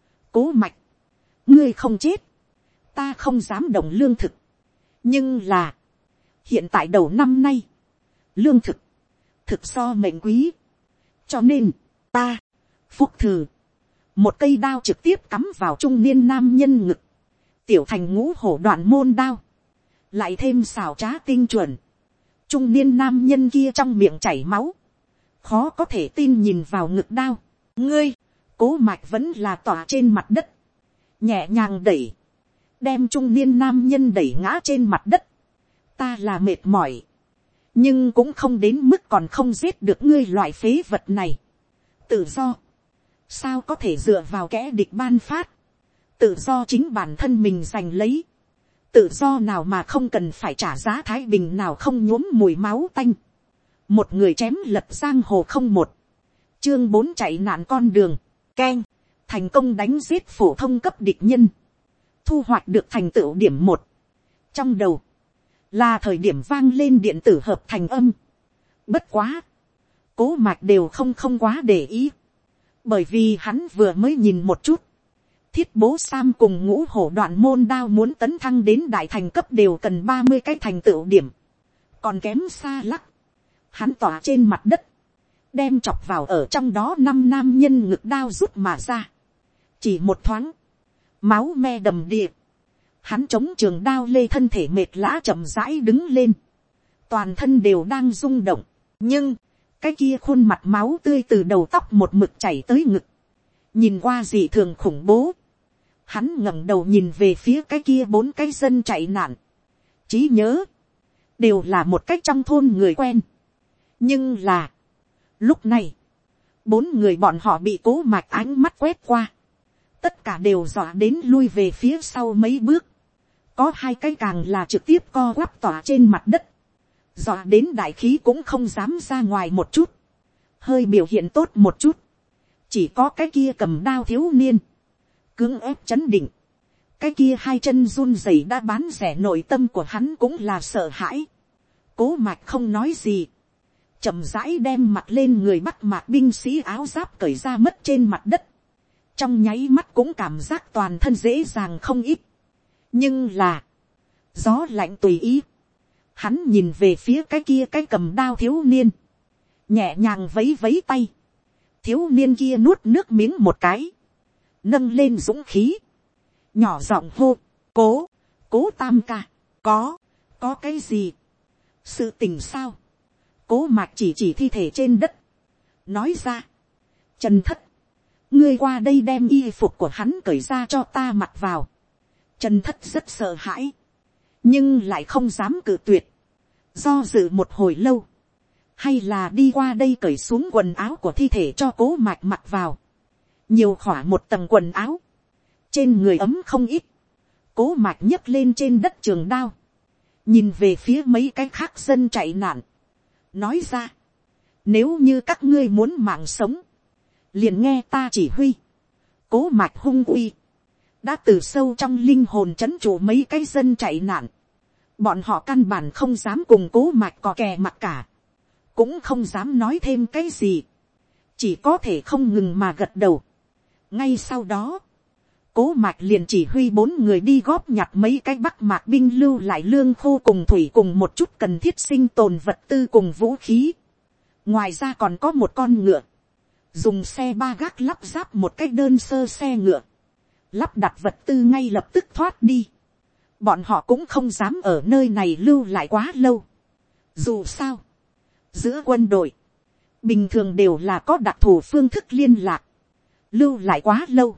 Cố mạch, ngươi không chết, ta không dám động lương thực, nhưng là, hiện tại đầu năm nay, lương thực, thực so mệnh quý, cho nên, ta, phúc thử, một cây đao trực tiếp cắm vào trung niên nam nhân ngực, tiểu thành ngũ hổ đoạn môn đao, lại thêm xào trá tinh chuẩn. Trung niên nam nhân kia trong miệng chảy máu, khó có thể tin nhìn vào ngực đao. Ngươi, cố mạch vẫn là tỏa trên mặt đất, nhẹ nhàng đẩy, đem trung niên nam nhân đẩy ngã trên mặt đất. Ta là mệt mỏi, nhưng cũng không đến mức còn không giết được ngươi loại phế vật này. Tự do, sao có thể dựa vào kẻ địch ban phát, tự do chính bản thân mình giành lấy. Tự do nào mà không cần phải trả giá, thái bình nào không nhuốm mùi máu tanh. Một người chém lật giang hồ không một. Chương bốn chạy nạn con đường. Keng. Thành công đánh giết phổ thông cấp địch nhân. Thu hoạch được thành tựu điểm một. Trong đầu, là thời điểm vang lên điện tử hợp thành âm. Bất quá, cố mạch đều không không quá để ý. Bởi vì hắn vừa mới nhìn một chút, thiết bố Sam cùng ngũ hổ đoạn môn đao muốn tấn thăng đến đại thành cấp đều cần ba mươi cái thành tựu điểm. Còn kém xa lắc. Hắn tỏa trên mặt đất, đem chọc vào ở trong đó năm nam nhân ngực đao rút mà ra. Chỉ một thoáng, máu me đầm đìa. Hắn chống trường đao lê, thân thể mệt lã chậm rãi đứng lên. Toàn thân đều đang rung động. Nhưng, cái kia khuôn mặt máu tươi từ đầu tóc một mực chảy tới ngực. Nhìn qua dị thường khủng bố. Hắn ngẩng đầu nhìn về phía cái kia bốn cái dân chạy nạn. Trí nhớ, đều là một cách trong thôn người quen. Nhưng là, lúc này, bốn người bọn họ bị cố mạch ánh mắt quét qua. Tất cả đều dọa đến lui về phía sau mấy bước. Có hai cái càng là trực tiếp co quắp tỏa trên mặt đất. Dọa đến đại khí cũng không dám ra ngoài một chút. Hơi biểu hiện tốt một chút. Chỉ có cái kia cầm đao thiếu niên, cưỡng ép chấn định. Cái kia hai chân run rẩy đã bán rẻ, nội tâm của hắn cũng là sợ hãi. Cố mạch không nói gì, chậm rãi đem mặt lên người bắt mạc binh sĩ áo giáp cởi ra mất trên mặt đất. Trong nháy mắt cũng cảm giác toàn thân dễ dàng không ít. Nhưng là, gió lạnh tùy ý. Hắn nhìn về phía cái kia cái cầm đao thiếu niên, nhẹ nhàng vấy vấy tay. Thiếu niên kia nuốt nước miếng một cái, nâng lên dũng khí, nhỏ giọng hô, cố, cố tam ca, có, có cái gì, sự tình sao. Cố mạch chỉ chỉ thi thể trên đất, nói ra, Trần thất, ngươi qua đây đem y phục của hắn cởi ra cho ta mặc vào. Trần thất rất sợ hãi, nhưng lại không dám cự tuyệt, do dự một hồi lâu, hay là đi qua đây cởi xuống quần áo của thi thể cho cố mạch mặc vào. Nhiều khỏa một tầng quần áo, trên người ấm không ít. Cố mạch nhấc lên trên đất trường đao, nhìn về phía mấy cái khác dân chạy nạn, nói ra, nếu như các ngươi muốn mạng sống, liền nghe ta chỉ huy. Cố mạch hung uy, đã từ sâu trong linh hồn trấn trụ mấy cái dân chạy nạn. Bọn họ căn bản không dám cùng Cố Mạch cò kè mặt cả, cũng không dám nói thêm cái gì, chỉ có thể không ngừng mà gật đầu. Ngay sau đó, Cố Mạch liền chỉ huy bốn người đi góp nhặt mấy cái Bắc Mạc binh lưu lại lương khô cùng thủy cùng một chút cần thiết sinh tồn vật tư cùng vũ khí. Ngoài ra còn có một con ngựa, dùng xe ba gác lắp ráp một cái đơn sơ xe ngựa, lắp đặt vật tư ngay lập tức thoát đi. Bọn họ cũng không dám ở nơi này lưu lại quá lâu. Dù sao, giữa quân đội, bình thường đều là có đặc thù phương thức liên lạc. Lưu lại quá lâu,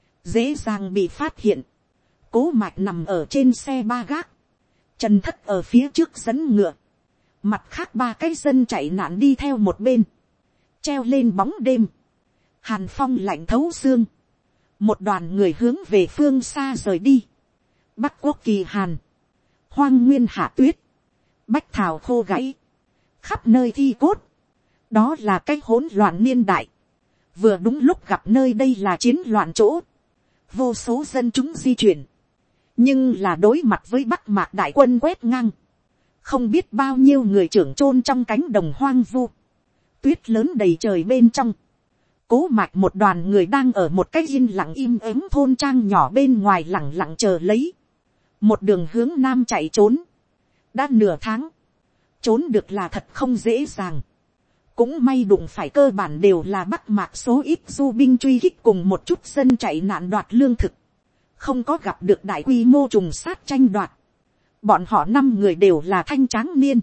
dễ dàng bị phát hiện. Cố Mạch nằm ở trên xe ba gác, Trần Thất ở phía trước dẫn ngựa, mặt khác ba cái dân chạy nạn đi theo một bên, treo lên bóng đêm, hàn phong lạnh thấu xương. Một đoàn người hướng về phương xa rời đi. Bắc quốc kỳ hàn, hoang nguyên hạ tuyết, bách thảo khô gãy, khắp nơi thi cốt. Đó là cái hỗn loạn niên đại. Vừa đúng lúc gặp nơi đây là chiến loạn chỗ, vô số dân chúng di chuyển, nhưng là đối mặt với Bắc Mạc đại quân quét ngang, không biết bao nhiêu người trưởng chôn trong cánh đồng hoang vu. Tuyết lớn đầy trời bên trong, Cố Mạch một đoàn người đang ở một cái yên lặng im ắng thôn trang nhỏ bên ngoài lặng lặng chờ lấy. Một đường hướng nam chạy trốn, đã nửa tháng, trốn được là thật không dễ dàng. Cũng may đụng phải cơ bản đều là Bắc Mạc số ít du binh truy kích cùng một chút dân chạy nạn đoạt lương thực, không có gặp được đại quy mô trùng sát tranh đoạt. Bọn họ năm người đều là thanh tráng niên,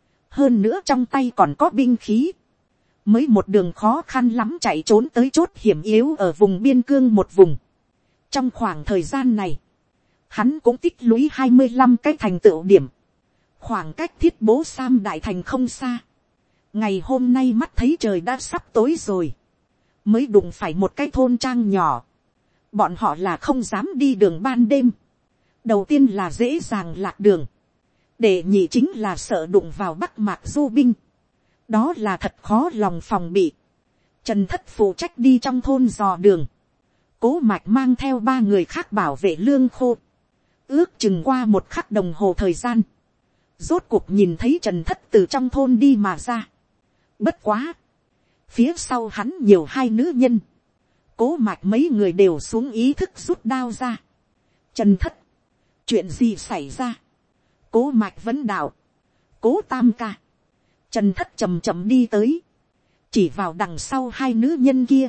hơn nữa trong tay còn có binh khí, mới một đường khó khăn lắm chạy trốn tới chốt hiểm yếu ở vùng biên cương một vùng. Trong khoảng thời gian này, hắn cũng tích lũy hai mươi lăm cái thành tựu điểm, khoảng cách Thiết Bố Sam đại thành không xa. Ngày hôm nay mắt thấy trời đã sắp tối rồi, mới đụng phải một cái thôn trang nhỏ. Bọn họ là không dám đi đường ban đêm. Đầu tiên là dễ dàng lạc đường, để nhị chính là sợ đụng vào Bắc Mạc du binh. Đó là thật khó lòng phòng bị. Trần Thất phụ trách đi trong thôn dò đường, Cố Mạch mang theo ba người khác bảo vệ lương khô. Ước chừng qua một khắc đồng hồ thời gian, rốt cuộc nhìn thấy Trần Thất từ trong thôn đi mà ra. Bất quá, phía sau hắn nhiều hai nữ nhân. Cố Mạch mấy người đều xuống ý thức rút đao ra. Trần Thất, chuyện gì xảy ra? Cố Mạch vấn đạo. Cố Tam ca. Trần Thất chậm chậm đi tới, chỉ vào đằng sau hai nữ nhân kia,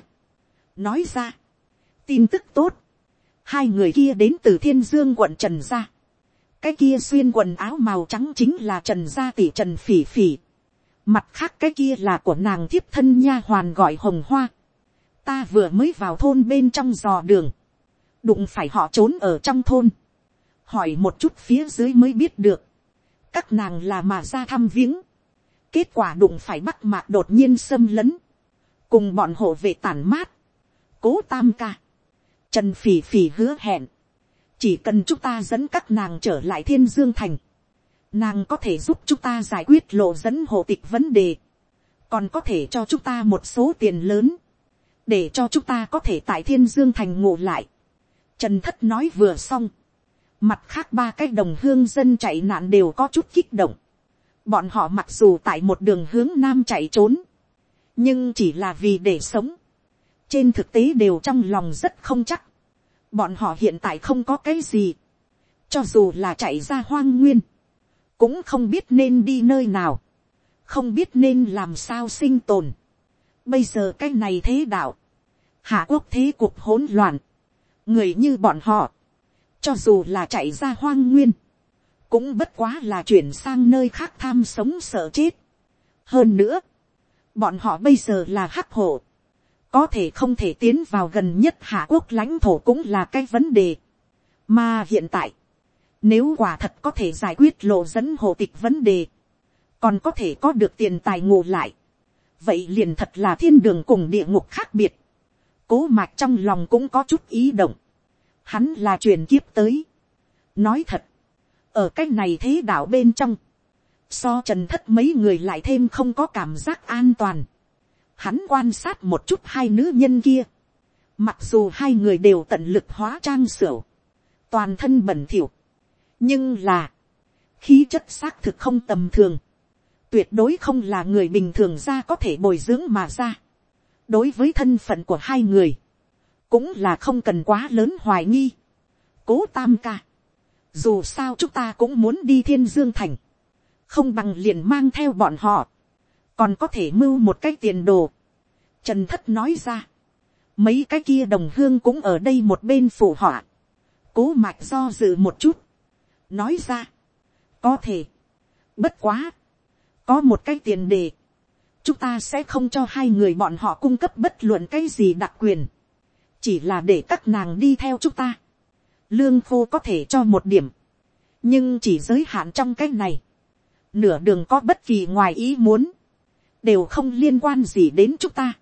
nói ra. Tin tức tốt, hai người kia đến từ Thiên Dương quận Trần gia. Cái kia xuyên quần áo màu trắng chính là Trần gia tỷ Trần Phỉ Phỉ. Mặt khác cái kia là của nàng thiếp thân nha hoàn gọi Hồng Hoa. Ta vừa mới vào thôn bên trong dò đường, đụng phải họ trốn ở trong thôn. Hỏi một chút phía dưới mới biết được, các nàng là mà ra thăm viếng. Kết quả đụng phải Bắc Mạc đột nhiên xâm lấn, cùng bọn hộ vệ tản mát. Cố Tam ca, Trần Phỉ Phỉ hứa hẹn, chỉ cần chúng ta dẫn các nàng trở lại Thiên Dương thành, nàng có thể giúp chúng ta giải quyết lộ dẫn hộ tịch vấn đề, còn có thể cho chúng ta một số tiền lớn, để cho chúng ta có thể tại Thiên Dương thành ngủ lại. Trần Thất nói vừa xong, mặt khác ba cái đồng hương dân chạy nạn đều có chút kích động. Bọn họ mặc dù tại một đường hướng nam chạy trốn, nhưng chỉ là vì để sống, trên thực tế đều trong lòng rất không chắc. Bọn họ hiện tại không có cái gì, cho dù là chạy ra hoang nguyên, cũng không biết nên đi nơi nào, không biết nên làm sao sinh tồn. Bây giờ cái này thế đạo, hạ quốc thế cục hỗn loạn, người như bọn họ, cho dù là chạy ra hoang nguyên, cũng bất quá là chuyển sang nơi khác tham sống sợ chết. Hơn nữa, bọn họ bây giờ là hắc hộ, có thể không thể tiến vào gần nhất hạ quốc lãnh thổ cũng là cái vấn đề. Mà hiện tại, nếu quả thật có thể giải quyết lộ dẫn hộ tịch vấn đề, còn có thể có được tiền tài ngủ lại, vậy liền thật là thiên đường cùng địa ngục khác biệt. Cố Mạch trong lòng cũng có chút ý động, hắn là truyền kiếp tới. Nói thật, ở cái này thế đạo bên trong, so Trần Thất mấy người lại thêm không có cảm giác an toàn. Hắn quan sát một chút hai nữ nhân kia, mặc dù hai người đều tận lực hóa trang sửa, toàn thân bẩn thỉu, nhưng là khí chất xác thực không tầm thường, tuyệt đối không là người bình thường ra có thể bồi dưỡng mà ra. Đối với thân phận của hai người, cũng là không cần quá lớn hoài nghi. Cố Tam ca, dù sao chúng ta cũng muốn đi Thiên Dương Thành, không bằng liền mang theo bọn họ, còn có thể mưu một cái tiền đồ. Trần Thất nói ra, mấy cái kia đồng hương cũng ở đây một bên phụ họa. Cố Mạch do dự một chút, nói ra, có thể, bất quá, có một cái tiền đề, chúng ta sẽ không cho hai người bọn họ cung cấp bất luận cái gì đặc quyền, chỉ là để các nàng đi theo chúng ta. Lương khô có thể cho một điểm, nhưng chỉ giới hạn trong cái này. Nửa đường có bất kỳ ngoài ý muốn, đều không liên quan gì đến chúng ta.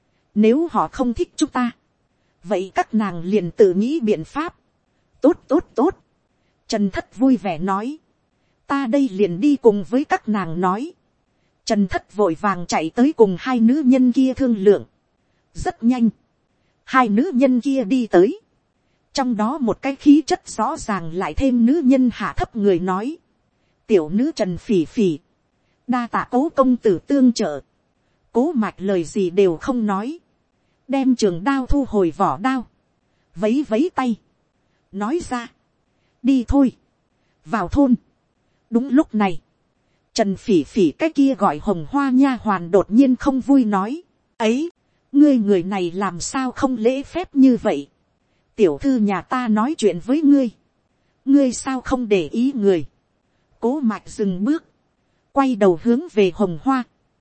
Nếu họ không thích chúng ta, vậy các nàng liền tự nghĩ biện pháp. Tốt tốt tốt, Trần Thất vui vẻ nói, ta đây liền đi cùng với các nàng nói. Trần Thất vội vàng chạy tới cùng hai nữ nhân kia thương lượng. Rất nhanh, hai nữ nhân kia đi tới. Trong đó một cái khí chất rõ ràng lại thêm nữ nhân hạ thấp người nói, tiểu nữ Trần Phỉ Phỉ, đa tạ Cố công tử tương trợ. Cố Mạch lời gì đều không nói, đem trường đao thu hồi vỏ đao, vấy vấy tay, nói ra, đi thôi, vào thôn. Đúng lúc này, Trần Phỉ Phỉ cái kia gọi Hồng Hoa nha hoàn đột nhiên không vui nói, ấy, ngươi người này làm sao không lễ phép như vậy. Tiểu thư nhà ta nói chuyện với ngươi, ngươi sao không để ý người. Cố Mạch dừng bước, quay đầu hướng về Hồng Hoa,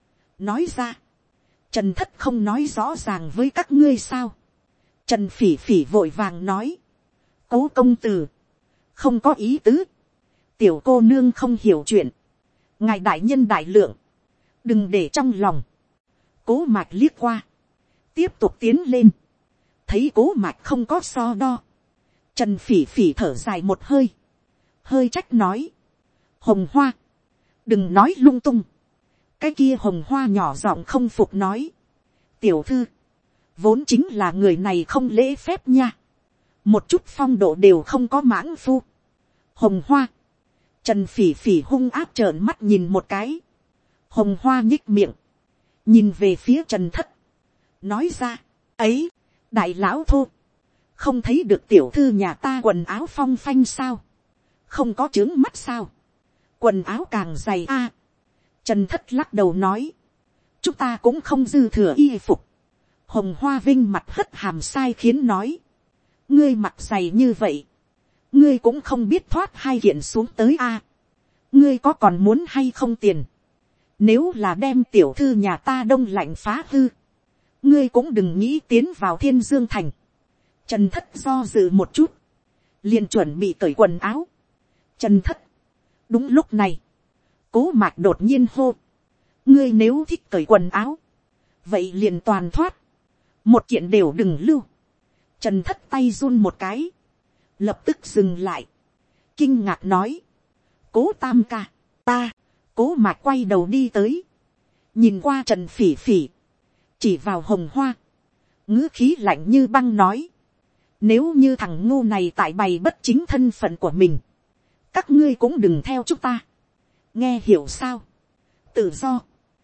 nói ra, Trần Thất không nói rõ ràng với các ngươi sao. Trần Phỉ Phỉ vội vàng nói, Cố công tử, không có ý tứ, tiểu cô nương không hiểu chuyện, ngài đại nhân đại lượng, đừng để trong lòng. Cố Mạch liếc qua, tiếp tục tiến lên, thấy Cố Mạch không có so đo, Trần Phỉ Phỉ thở dài một hơi, hơi trách nói, Hồng Hoa, đừng nói lung tung. Cái kia Hồng Hoa nhỏ giọng không phục nói, tiểu thư, vốn chính là người này không lễ phép nha, một chút phong độ đều không có mãng phu. Hồng Hoa, Trần Phỉ Phỉ hung áp trợn mắt nhìn một cái. Hồng Hoa nhích miệng, nhìn về phía Trần Thất, nói ra, ấy, đại lão thô, không thấy được tiểu thư nhà ta quần áo phong phanh sao, không có trướng mắt sao, quần áo càng dày a. Trần Thất lắc đầu nói, chúng ta cũng không dư thừa y phục. Hồng Hoa vinh mặt hất hàm sai khiến nói, ngươi mặc dày như vậy, ngươi cũng không biết thoát hai kiện xuống tới a. Ngươi có còn muốn hay không tiền, nếu là đem tiểu thư nhà ta đông lạnh phá hư, ngươi cũng đừng nghĩ tiến vào Thiên Dương Thành. Trần Thất do dự một chút, liền chuẩn bị cởi quần áo. Trần Thất, đúng lúc này, Cố Mạch đột nhiên hô, ngươi nếu thích cởi quần áo, vậy liền toàn thoát, một kiện đều đừng lưu. Trần Thất tay run một cái, lập tức dừng lại, kinh ngạc nói, Cố Tam ca, ta. Cố Mạch quay đầu đi tới, nhìn qua Trần Phỉ Phỉ, chỉ vào Hồng Hoa, ngữ khí lạnh như băng nói, nếu như thằng ngu này tại bày bất chính thân phận của mình, các ngươi cũng đừng theo chúng ta, nghe hiểu sao. Tự do,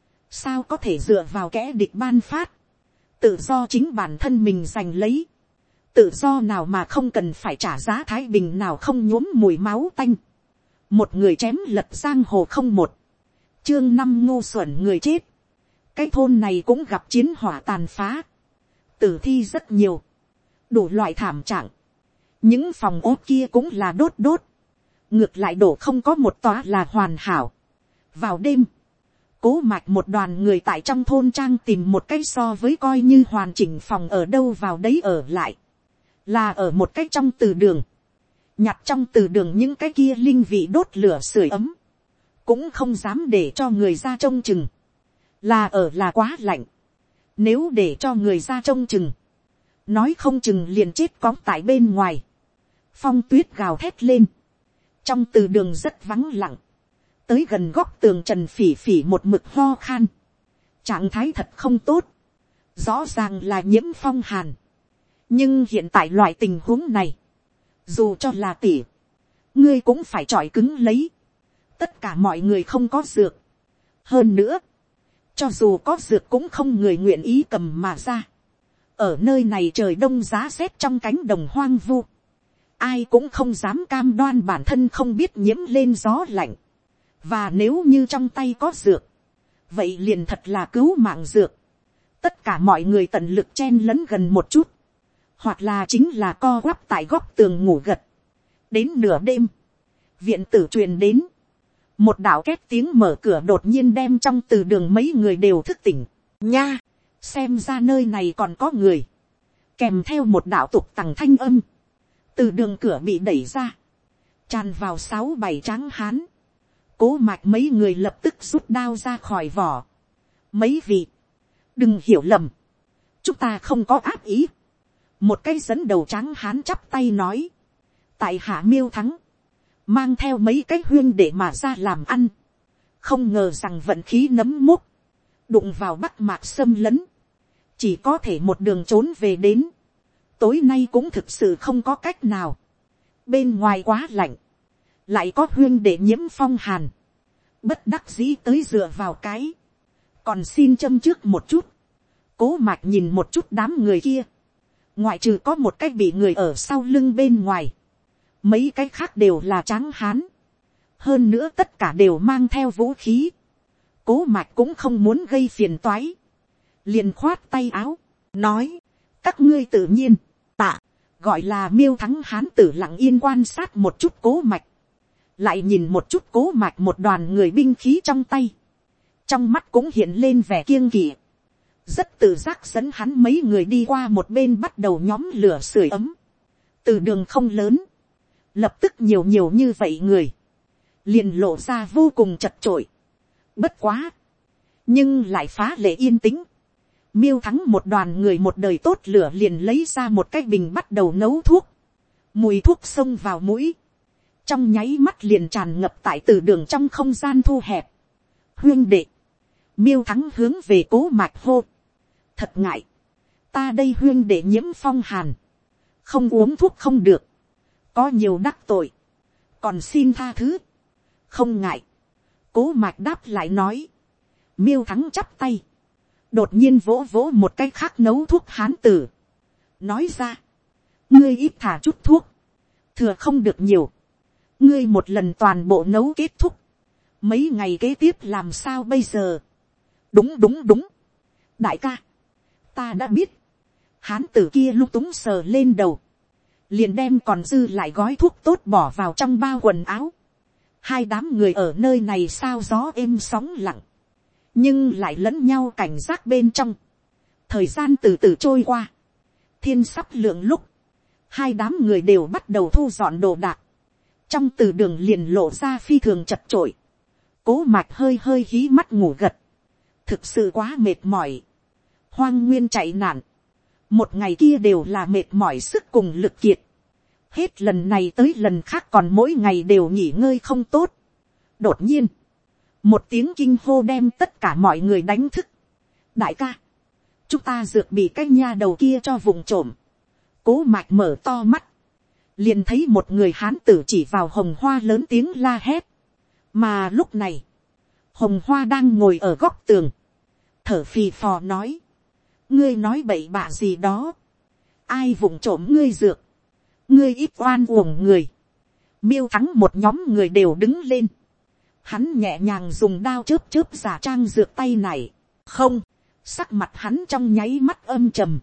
sao có thể dựa vào kẻ địch ban phát, tự do chính bản thân mình giành lấy, tự do nào mà không cần phải trả giá, thái bình nào không nhuốm mùi máu tanh, một người chém lật giang hồ không một, chương năm ngu xuẩn người chết. Cái thôn này cũng gặp chiến hỏa tàn phá, tử thi rất nhiều, đủ loại thảm trạng, những phòng ốt kia cũng là đốt đốt, ngược lại đổ không có một tòa là hoàn hảo. Vào đêm, Cố Mạch một đoàn người tại trong thôn trang tìm một cái so với coi như hoàn chỉnh phòng ở đâu vào đấy ở lại, là ở một cái trong từ đường, nhặt trong từ đường những cái kia linh vị đốt lửa sưởi ấm, cũng không dám để cho người ra trông chừng, là ở là quá lạnh, nếu để cho người ra trông chừng, nói không chừng liền chết cóng tại bên ngoài. Phong tuyết gào thét lên, trong từ đường rất vắng lặng, tới gần góc tường Trần Phỉ Phỉ một mực ho khan, trạng thái thật không tốt, rõ ràng là nhiễm phong hàn, nhưng hiện tại loại tình huống này, dù cho là tỉ, ngươi cũng phải chọi cứng lấy, tất cả mọi người không có dược. Hơn nữa, cho dù có dược cũng không người nguyện ý cầm mà ra. Ở nơi này trời đông giá rét trong cánh đồng hoang vu, ai cũng không dám cam đoan bản thân không biết nhiễm lên gió lạnh. Và nếu như trong tay có dược, vậy liền thật là cứu mạng dược. Tất cả mọi người tận lực chen lấn gần một chút, hoặc là chính là co quắp tại góc tường ngủ gật. Đến nửa đêm, viện tử truyền đến, một đạo két tiếng mở cửa đột nhiên đem trong từ đường mấy người đều thức tỉnh. Nha, xem ra nơi này còn có người. Kèm theo một đạo tục tằng thanh âm, từ đường cửa bị đẩy ra, tràn vào sáu bảy tráng hán. Cố Mạch mấy người lập tức rút đao ra khỏi vỏ. Mấy vị, đừng hiểu lầm, chúng ta không có ác ý. Một cái dẫn đầu tráng hán chắp tay nói, tại hạ Miêu Thắng, mang theo mấy cái huyên để mà ra làm ăn, không ngờ rằng vận khí nấm mốc, đụng vào Bắc Mạc xâm lấn, chỉ có thể một đường trốn về đến. Tối nay cũng thực sự không có cách nào, bên ngoài quá lạnh, lại có huyên để nhiễm phong hàn, bất đắc dĩ tới dựa vào cái, còn xin châm trước một chút. Cố Mạch nhìn một chút đám người kia, ngoại trừ có một cái bị người ở sau lưng bên ngoài, mấy cái khác đều là tráng hán, hơn nữa tất cả đều mang theo vũ khí. Cố Mạch cũng không muốn gây phiền toái, liền khoát tay áo, nói, các ngươi tự nhiên, tạ, gọi là Miêu Thắng hán tử lặng yên quan sát một chút Cố Mạch, lại nhìn một chút Cố Mạch một đoàn người binh khí trong tay, trong mắt cũng hiện lên vẻ kiêng kỵ, rất tự giác dẫn hắn mấy người đi qua một bên bắt đầu nhóm lửa sưởi ấm. Từ đường không lớn, lập tức nhiều nhiều như vậy người, liền lộ ra vô cùng chật chội. Bất quá, nhưng lại phá lệ yên tĩnh. Miêu Thắng một đoàn người một đời tốt lửa liền lấy ra một cái bình bắt đầu nấu thuốc, mùi thuốc xông vào mũi, trong nháy mắt liền tràn ngập tại từ đường trong không gian thu hẹp. Huyên đệ, Miêu Thắng hướng về Cố Mạch hô, thật ngại, ta đây huyên đệ nhiễm phong hàn, không uống thuốc không được, có nhiều đắc tội, còn xin tha thứ. Không ngại, Cố Mạch đáp lại nói. Miêu Thắng chắp tay, đột nhiên vỗ vỗ một cái khác nấu thuốc hán tử, nói ra, ngươi ít thả chút thuốc, thừa không được nhiều, ngươi một lần toàn bộ nấu kết thúc, mấy ngày kế tiếp làm sao bây giờ. Đúng đúng đúng, đại ca, ta đã biết. Hán tử kia lung túng sờ lên đầu, liền đem còn dư lại gói thuốc tốt bỏ vào trong bao quần áo. Hai đám người ở nơi này sao gió êm sóng lặng, nhưng lại lẫn nhau cảnh giác bên trong. Thời gian từ từ trôi qua, thiên sắp lượng lúc, hai đám người đều bắt đầu thu dọn đồ đạc, trong từ đường liền lộ ra phi thường chật chội. Cố Mạch hơi hơi hí mắt ngủ gật, thực sự quá mệt mỏi. Hoang nguyên chạy nạn, một ngày kia đều là mệt mỏi sức cùng lực kiệt, hết lần này tới lần khác còn mỗi ngày đều nghỉ ngơi không tốt. Đột nhiên, một tiếng kinh hô đem tất cả mọi người đánh thức. Đại ca, chúng ta dược bị cái nha đầu kia cho vùng trộm. Cố Mạch mở to mắt, liền thấy một người hán tử chỉ vào Hồng Hoa lớn tiếng la hét. Mà lúc này, Hồng Hoa đang ngồi ở góc tường, thở phì phò nói, ngươi nói bậy bạ gì đó, ai vùng trộm ngươi dược, ngươi ít oan uổng người. Miêu Thắng một nhóm người đều đứng lên, hắn nhẹ nhàng dùng đao chớp chớp giả trang dược tay này, không, sắc mặt hắn trong nháy mắt âm trầm,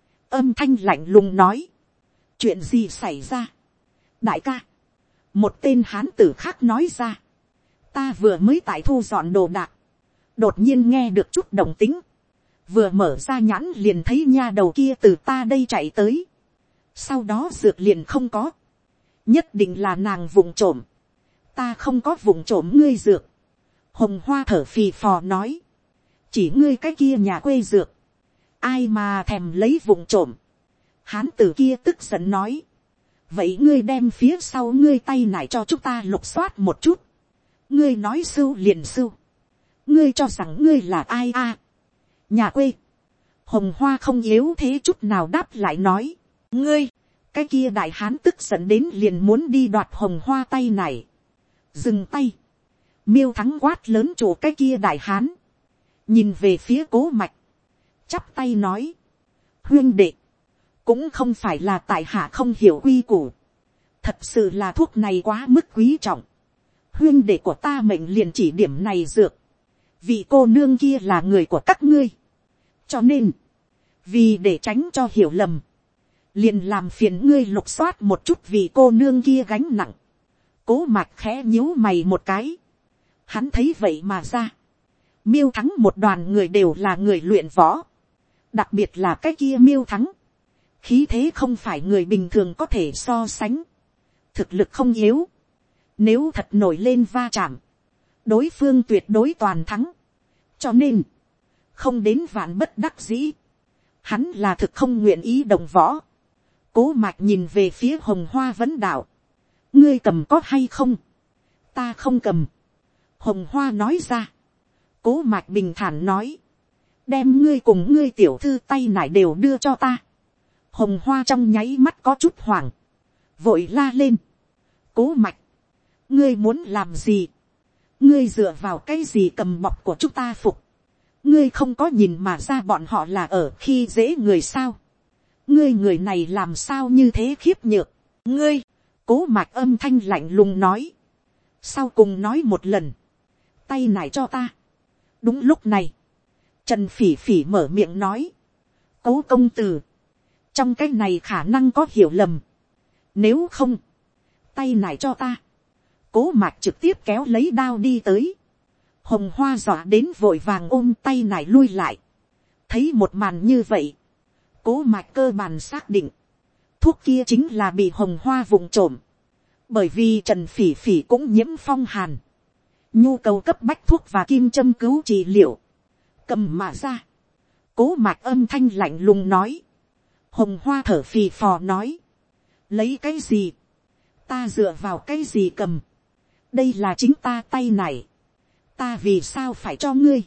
âm thanh lạnh lùng nói, chuyện gì xảy ra. Đại ca, một tên hán tử khác nói ra, ta vừa mới tại thu dọn đồ đạc, đột nhiên nghe được chút động tính, vừa mở ra nhãn liền thấy nha đầu kia từ ta đây chạy tới, sau đó dược liền không có, nhất định là nàng vụng trộm, ta không có vụng trộm ngươi dược. Hồng Hoa thở phì phò nói, chỉ ngươi cái kia nhà quê dược, ai mà thèm lấy vụng trộm. Hán tử kia tức giận nói, vậy ngươi đem phía sau ngươi tay này cho chúng ta lục soát một chút, ngươi nói sưu liền sưu, ngươi cho rằng ngươi là ai a. Nhà quê. Hồng Hoa không yếu thế chút nào đáp lại nói, ngươi, cái kia đại hán tức giận đến liền muốn đi đoạt Hồng Hoa tay này. Dừng tay, Miêu Thắng quát lớn chủ cái kia đại hán, nhìn về phía Cố Mạch, chắp tay nói, huyên đệ, cũng không phải là tại hạ không hiểu quy củ, thật sự là thuốc này quá mức quý trọng, huyên đệ của ta mệnh liền chỉ điểm này dược, vị cô nương kia là người của các ngươi, cho nên, vì để tránh cho hiểu lầm, liền làm phiền ngươi lục soát một chút vị cô nương kia gánh nặng. Cố Mạch khẽ nhíu mày một cái, hắn thấy vậy mà ra, Miêu Thắng một đoàn người đều là người luyện võ, đặc biệt là cái kia Miêu Thắng, khí thế không phải người bình thường có thể so sánh, thực lực không yếu, nếu thật nổi lên va chạm, đối phương tuyệt đối toàn thắng, cho nên, không đến vạn bất đắc dĩ, hắn là thực không nguyện ý đồng võ. Cố Mạch nhìn về phía Hồng Hoa vấn đạo, ngươi cầm có hay không? Ta không cầm. Hồng Hoa nói ra. Cố Mạch bình thản nói, đem ngươi cùng ngươi tiểu thư tay nải đều đưa cho ta. Hồng Hoa trong nháy mắt có chút hoảng, vội la lên, Cố Mạch, ngươi muốn làm gì? Ngươi dựa vào cái gì cầm bọc của chúng ta phục? Ngươi không có nhìn mà ra bọn họ là ở khi dễ người sao? Ngươi người này làm sao như thế khiếp nhược? Ngươi, Cố Mạch âm thanh lạnh lùng nói, sau cùng nói một lần, tay nải cho ta. Đúng lúc này, Trần Phỉ Phỉ mở miệng nói, Cố công tử, trong cái này khả năng có hiểu lầm, nếu không, tay nải cho ta. Cố Mạch trực tiếp kéo lấy đao đi tới, Hồng Hoa dọa đến vội vàng ôm tay nải lui lại. Thấy một màn như vậy, Cố Mạch cơ bản xác định, thuốc kia chính là bị Hồng Hoa vụng trộm, bởi vì Trần Phỉ Phỉ cũng nhiễm phong hàn, nhu cầu cấp bách thuốc và kim châm cứu trị liệu, cầm mà ra. Cố Mạch âm thanh lạnh lùng nói, Hồng Hoa thở phì phò nói, lấy cái gì, ta dựa vào cái gì cầm, đây là chính ta tay này, ta vì sao phải cho ngươi?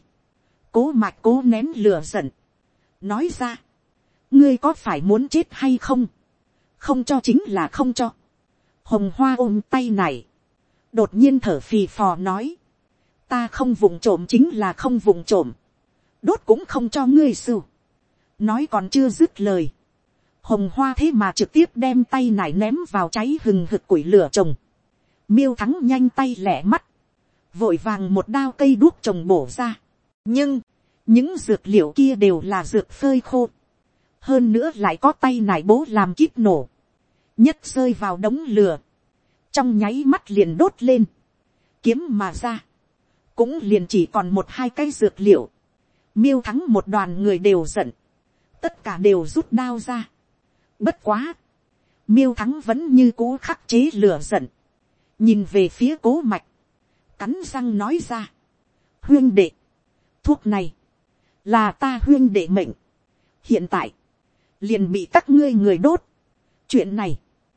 Cố Mạch cố nén lửa giận, nói ra, ngươi có phải muốn chết hay không? Không cho chính là không cho. Hồng Hoa ôm tay này, đột nhiên thở phì phò nói, ta không vụng trộm chính là không vụng trộm, đốt cũng không cho ngươi sưu. Nói còn chưa dứt lời, Hồng Hoa thế mà trực tiếp đem tay nải ném vào cháy hừng hực củi lửa trồng. Miêu Thắng nhanh tay lẹ mắt, vội vàng một đao cây đuốc trồng bổ ra. Nhưng, những dược liệu kia đều là dược phơi khô. Hơn nữa lại có tay nải bố làm kíp nổ. Nhất rơi vào đống lửa. Trong nháy mắt liền đốt lên. Kiếm mà ra. Cũng liền chỉ còn một hai cái dược liệu. Miêu Thắng một đoàn người đều giận. Tất cả đều rút đao ra. Bất quá. Miêu Thắng vẫn như cũ khắc chế lửa giận. Nhìn về phía Cố Mạch. Cắn răng nói ra. Huyên đệ. Thuốc này. Là ta huyên đệ mệnh. Hiện tại. Liền bị các ngươi người đốt. Chuyện này.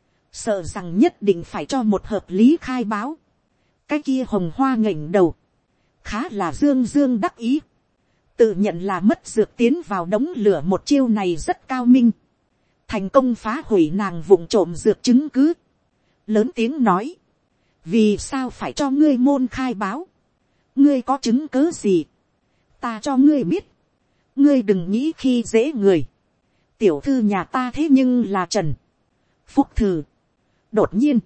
Sợ rằng nhất định phải cho một hợp lý khai báo. Cái kia Hồng Hoa nghển đầu. Khá là dương dương đắc ý. Tự nhận là mất dược tiến vào đống lửa một chiêu này rất cao minh. Thành công phá hủy nàng vụng trộm dược chứng cứ. Lớn tiếng nói. Vì sao phải cho ngươi môn khai báo? Ngươi có chứng cứ gì? Ta cho ngươi biết. Ngươi đừng nghĩ khi dễ người. Tiểu thư nhà ta thế nhưng là Trần Phúc Thư. Đột nhiên.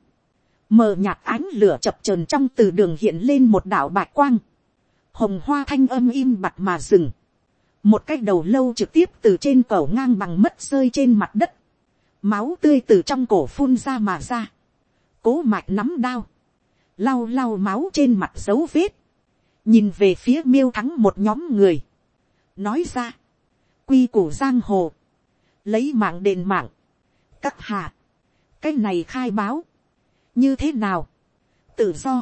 Mờ nhạt ánh lửa chập chờn trong từ đường hiện lên một đạo bạch quang. Hồng Hoa thanh âm im bặt mà dừng. Một cái đầu lâu trực tiếp từ trên cổ ngang bằng mất rơi trên mặt đất. Máu tươi từ trong cổ phun ra mà ra. Cố Mạch nắm đao. Lau lau máu trên mặt dấu vết. Nhìn về phía Miêu Thắng một nhóm người. Nói ra. Quy củ giang hồ. Lấy mạng đền mạng. Các hạ. Cái này khai báo. Như thế nào? Tự do.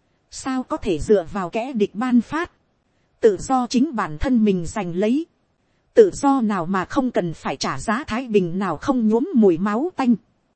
Sao có thể dựa vào kẻ địch ban phát? Tự do chính bản thân mình giành lấy. Tự do nào mà không cần phải trả giá, thái bình nào không nhuốm mùi máu tanh.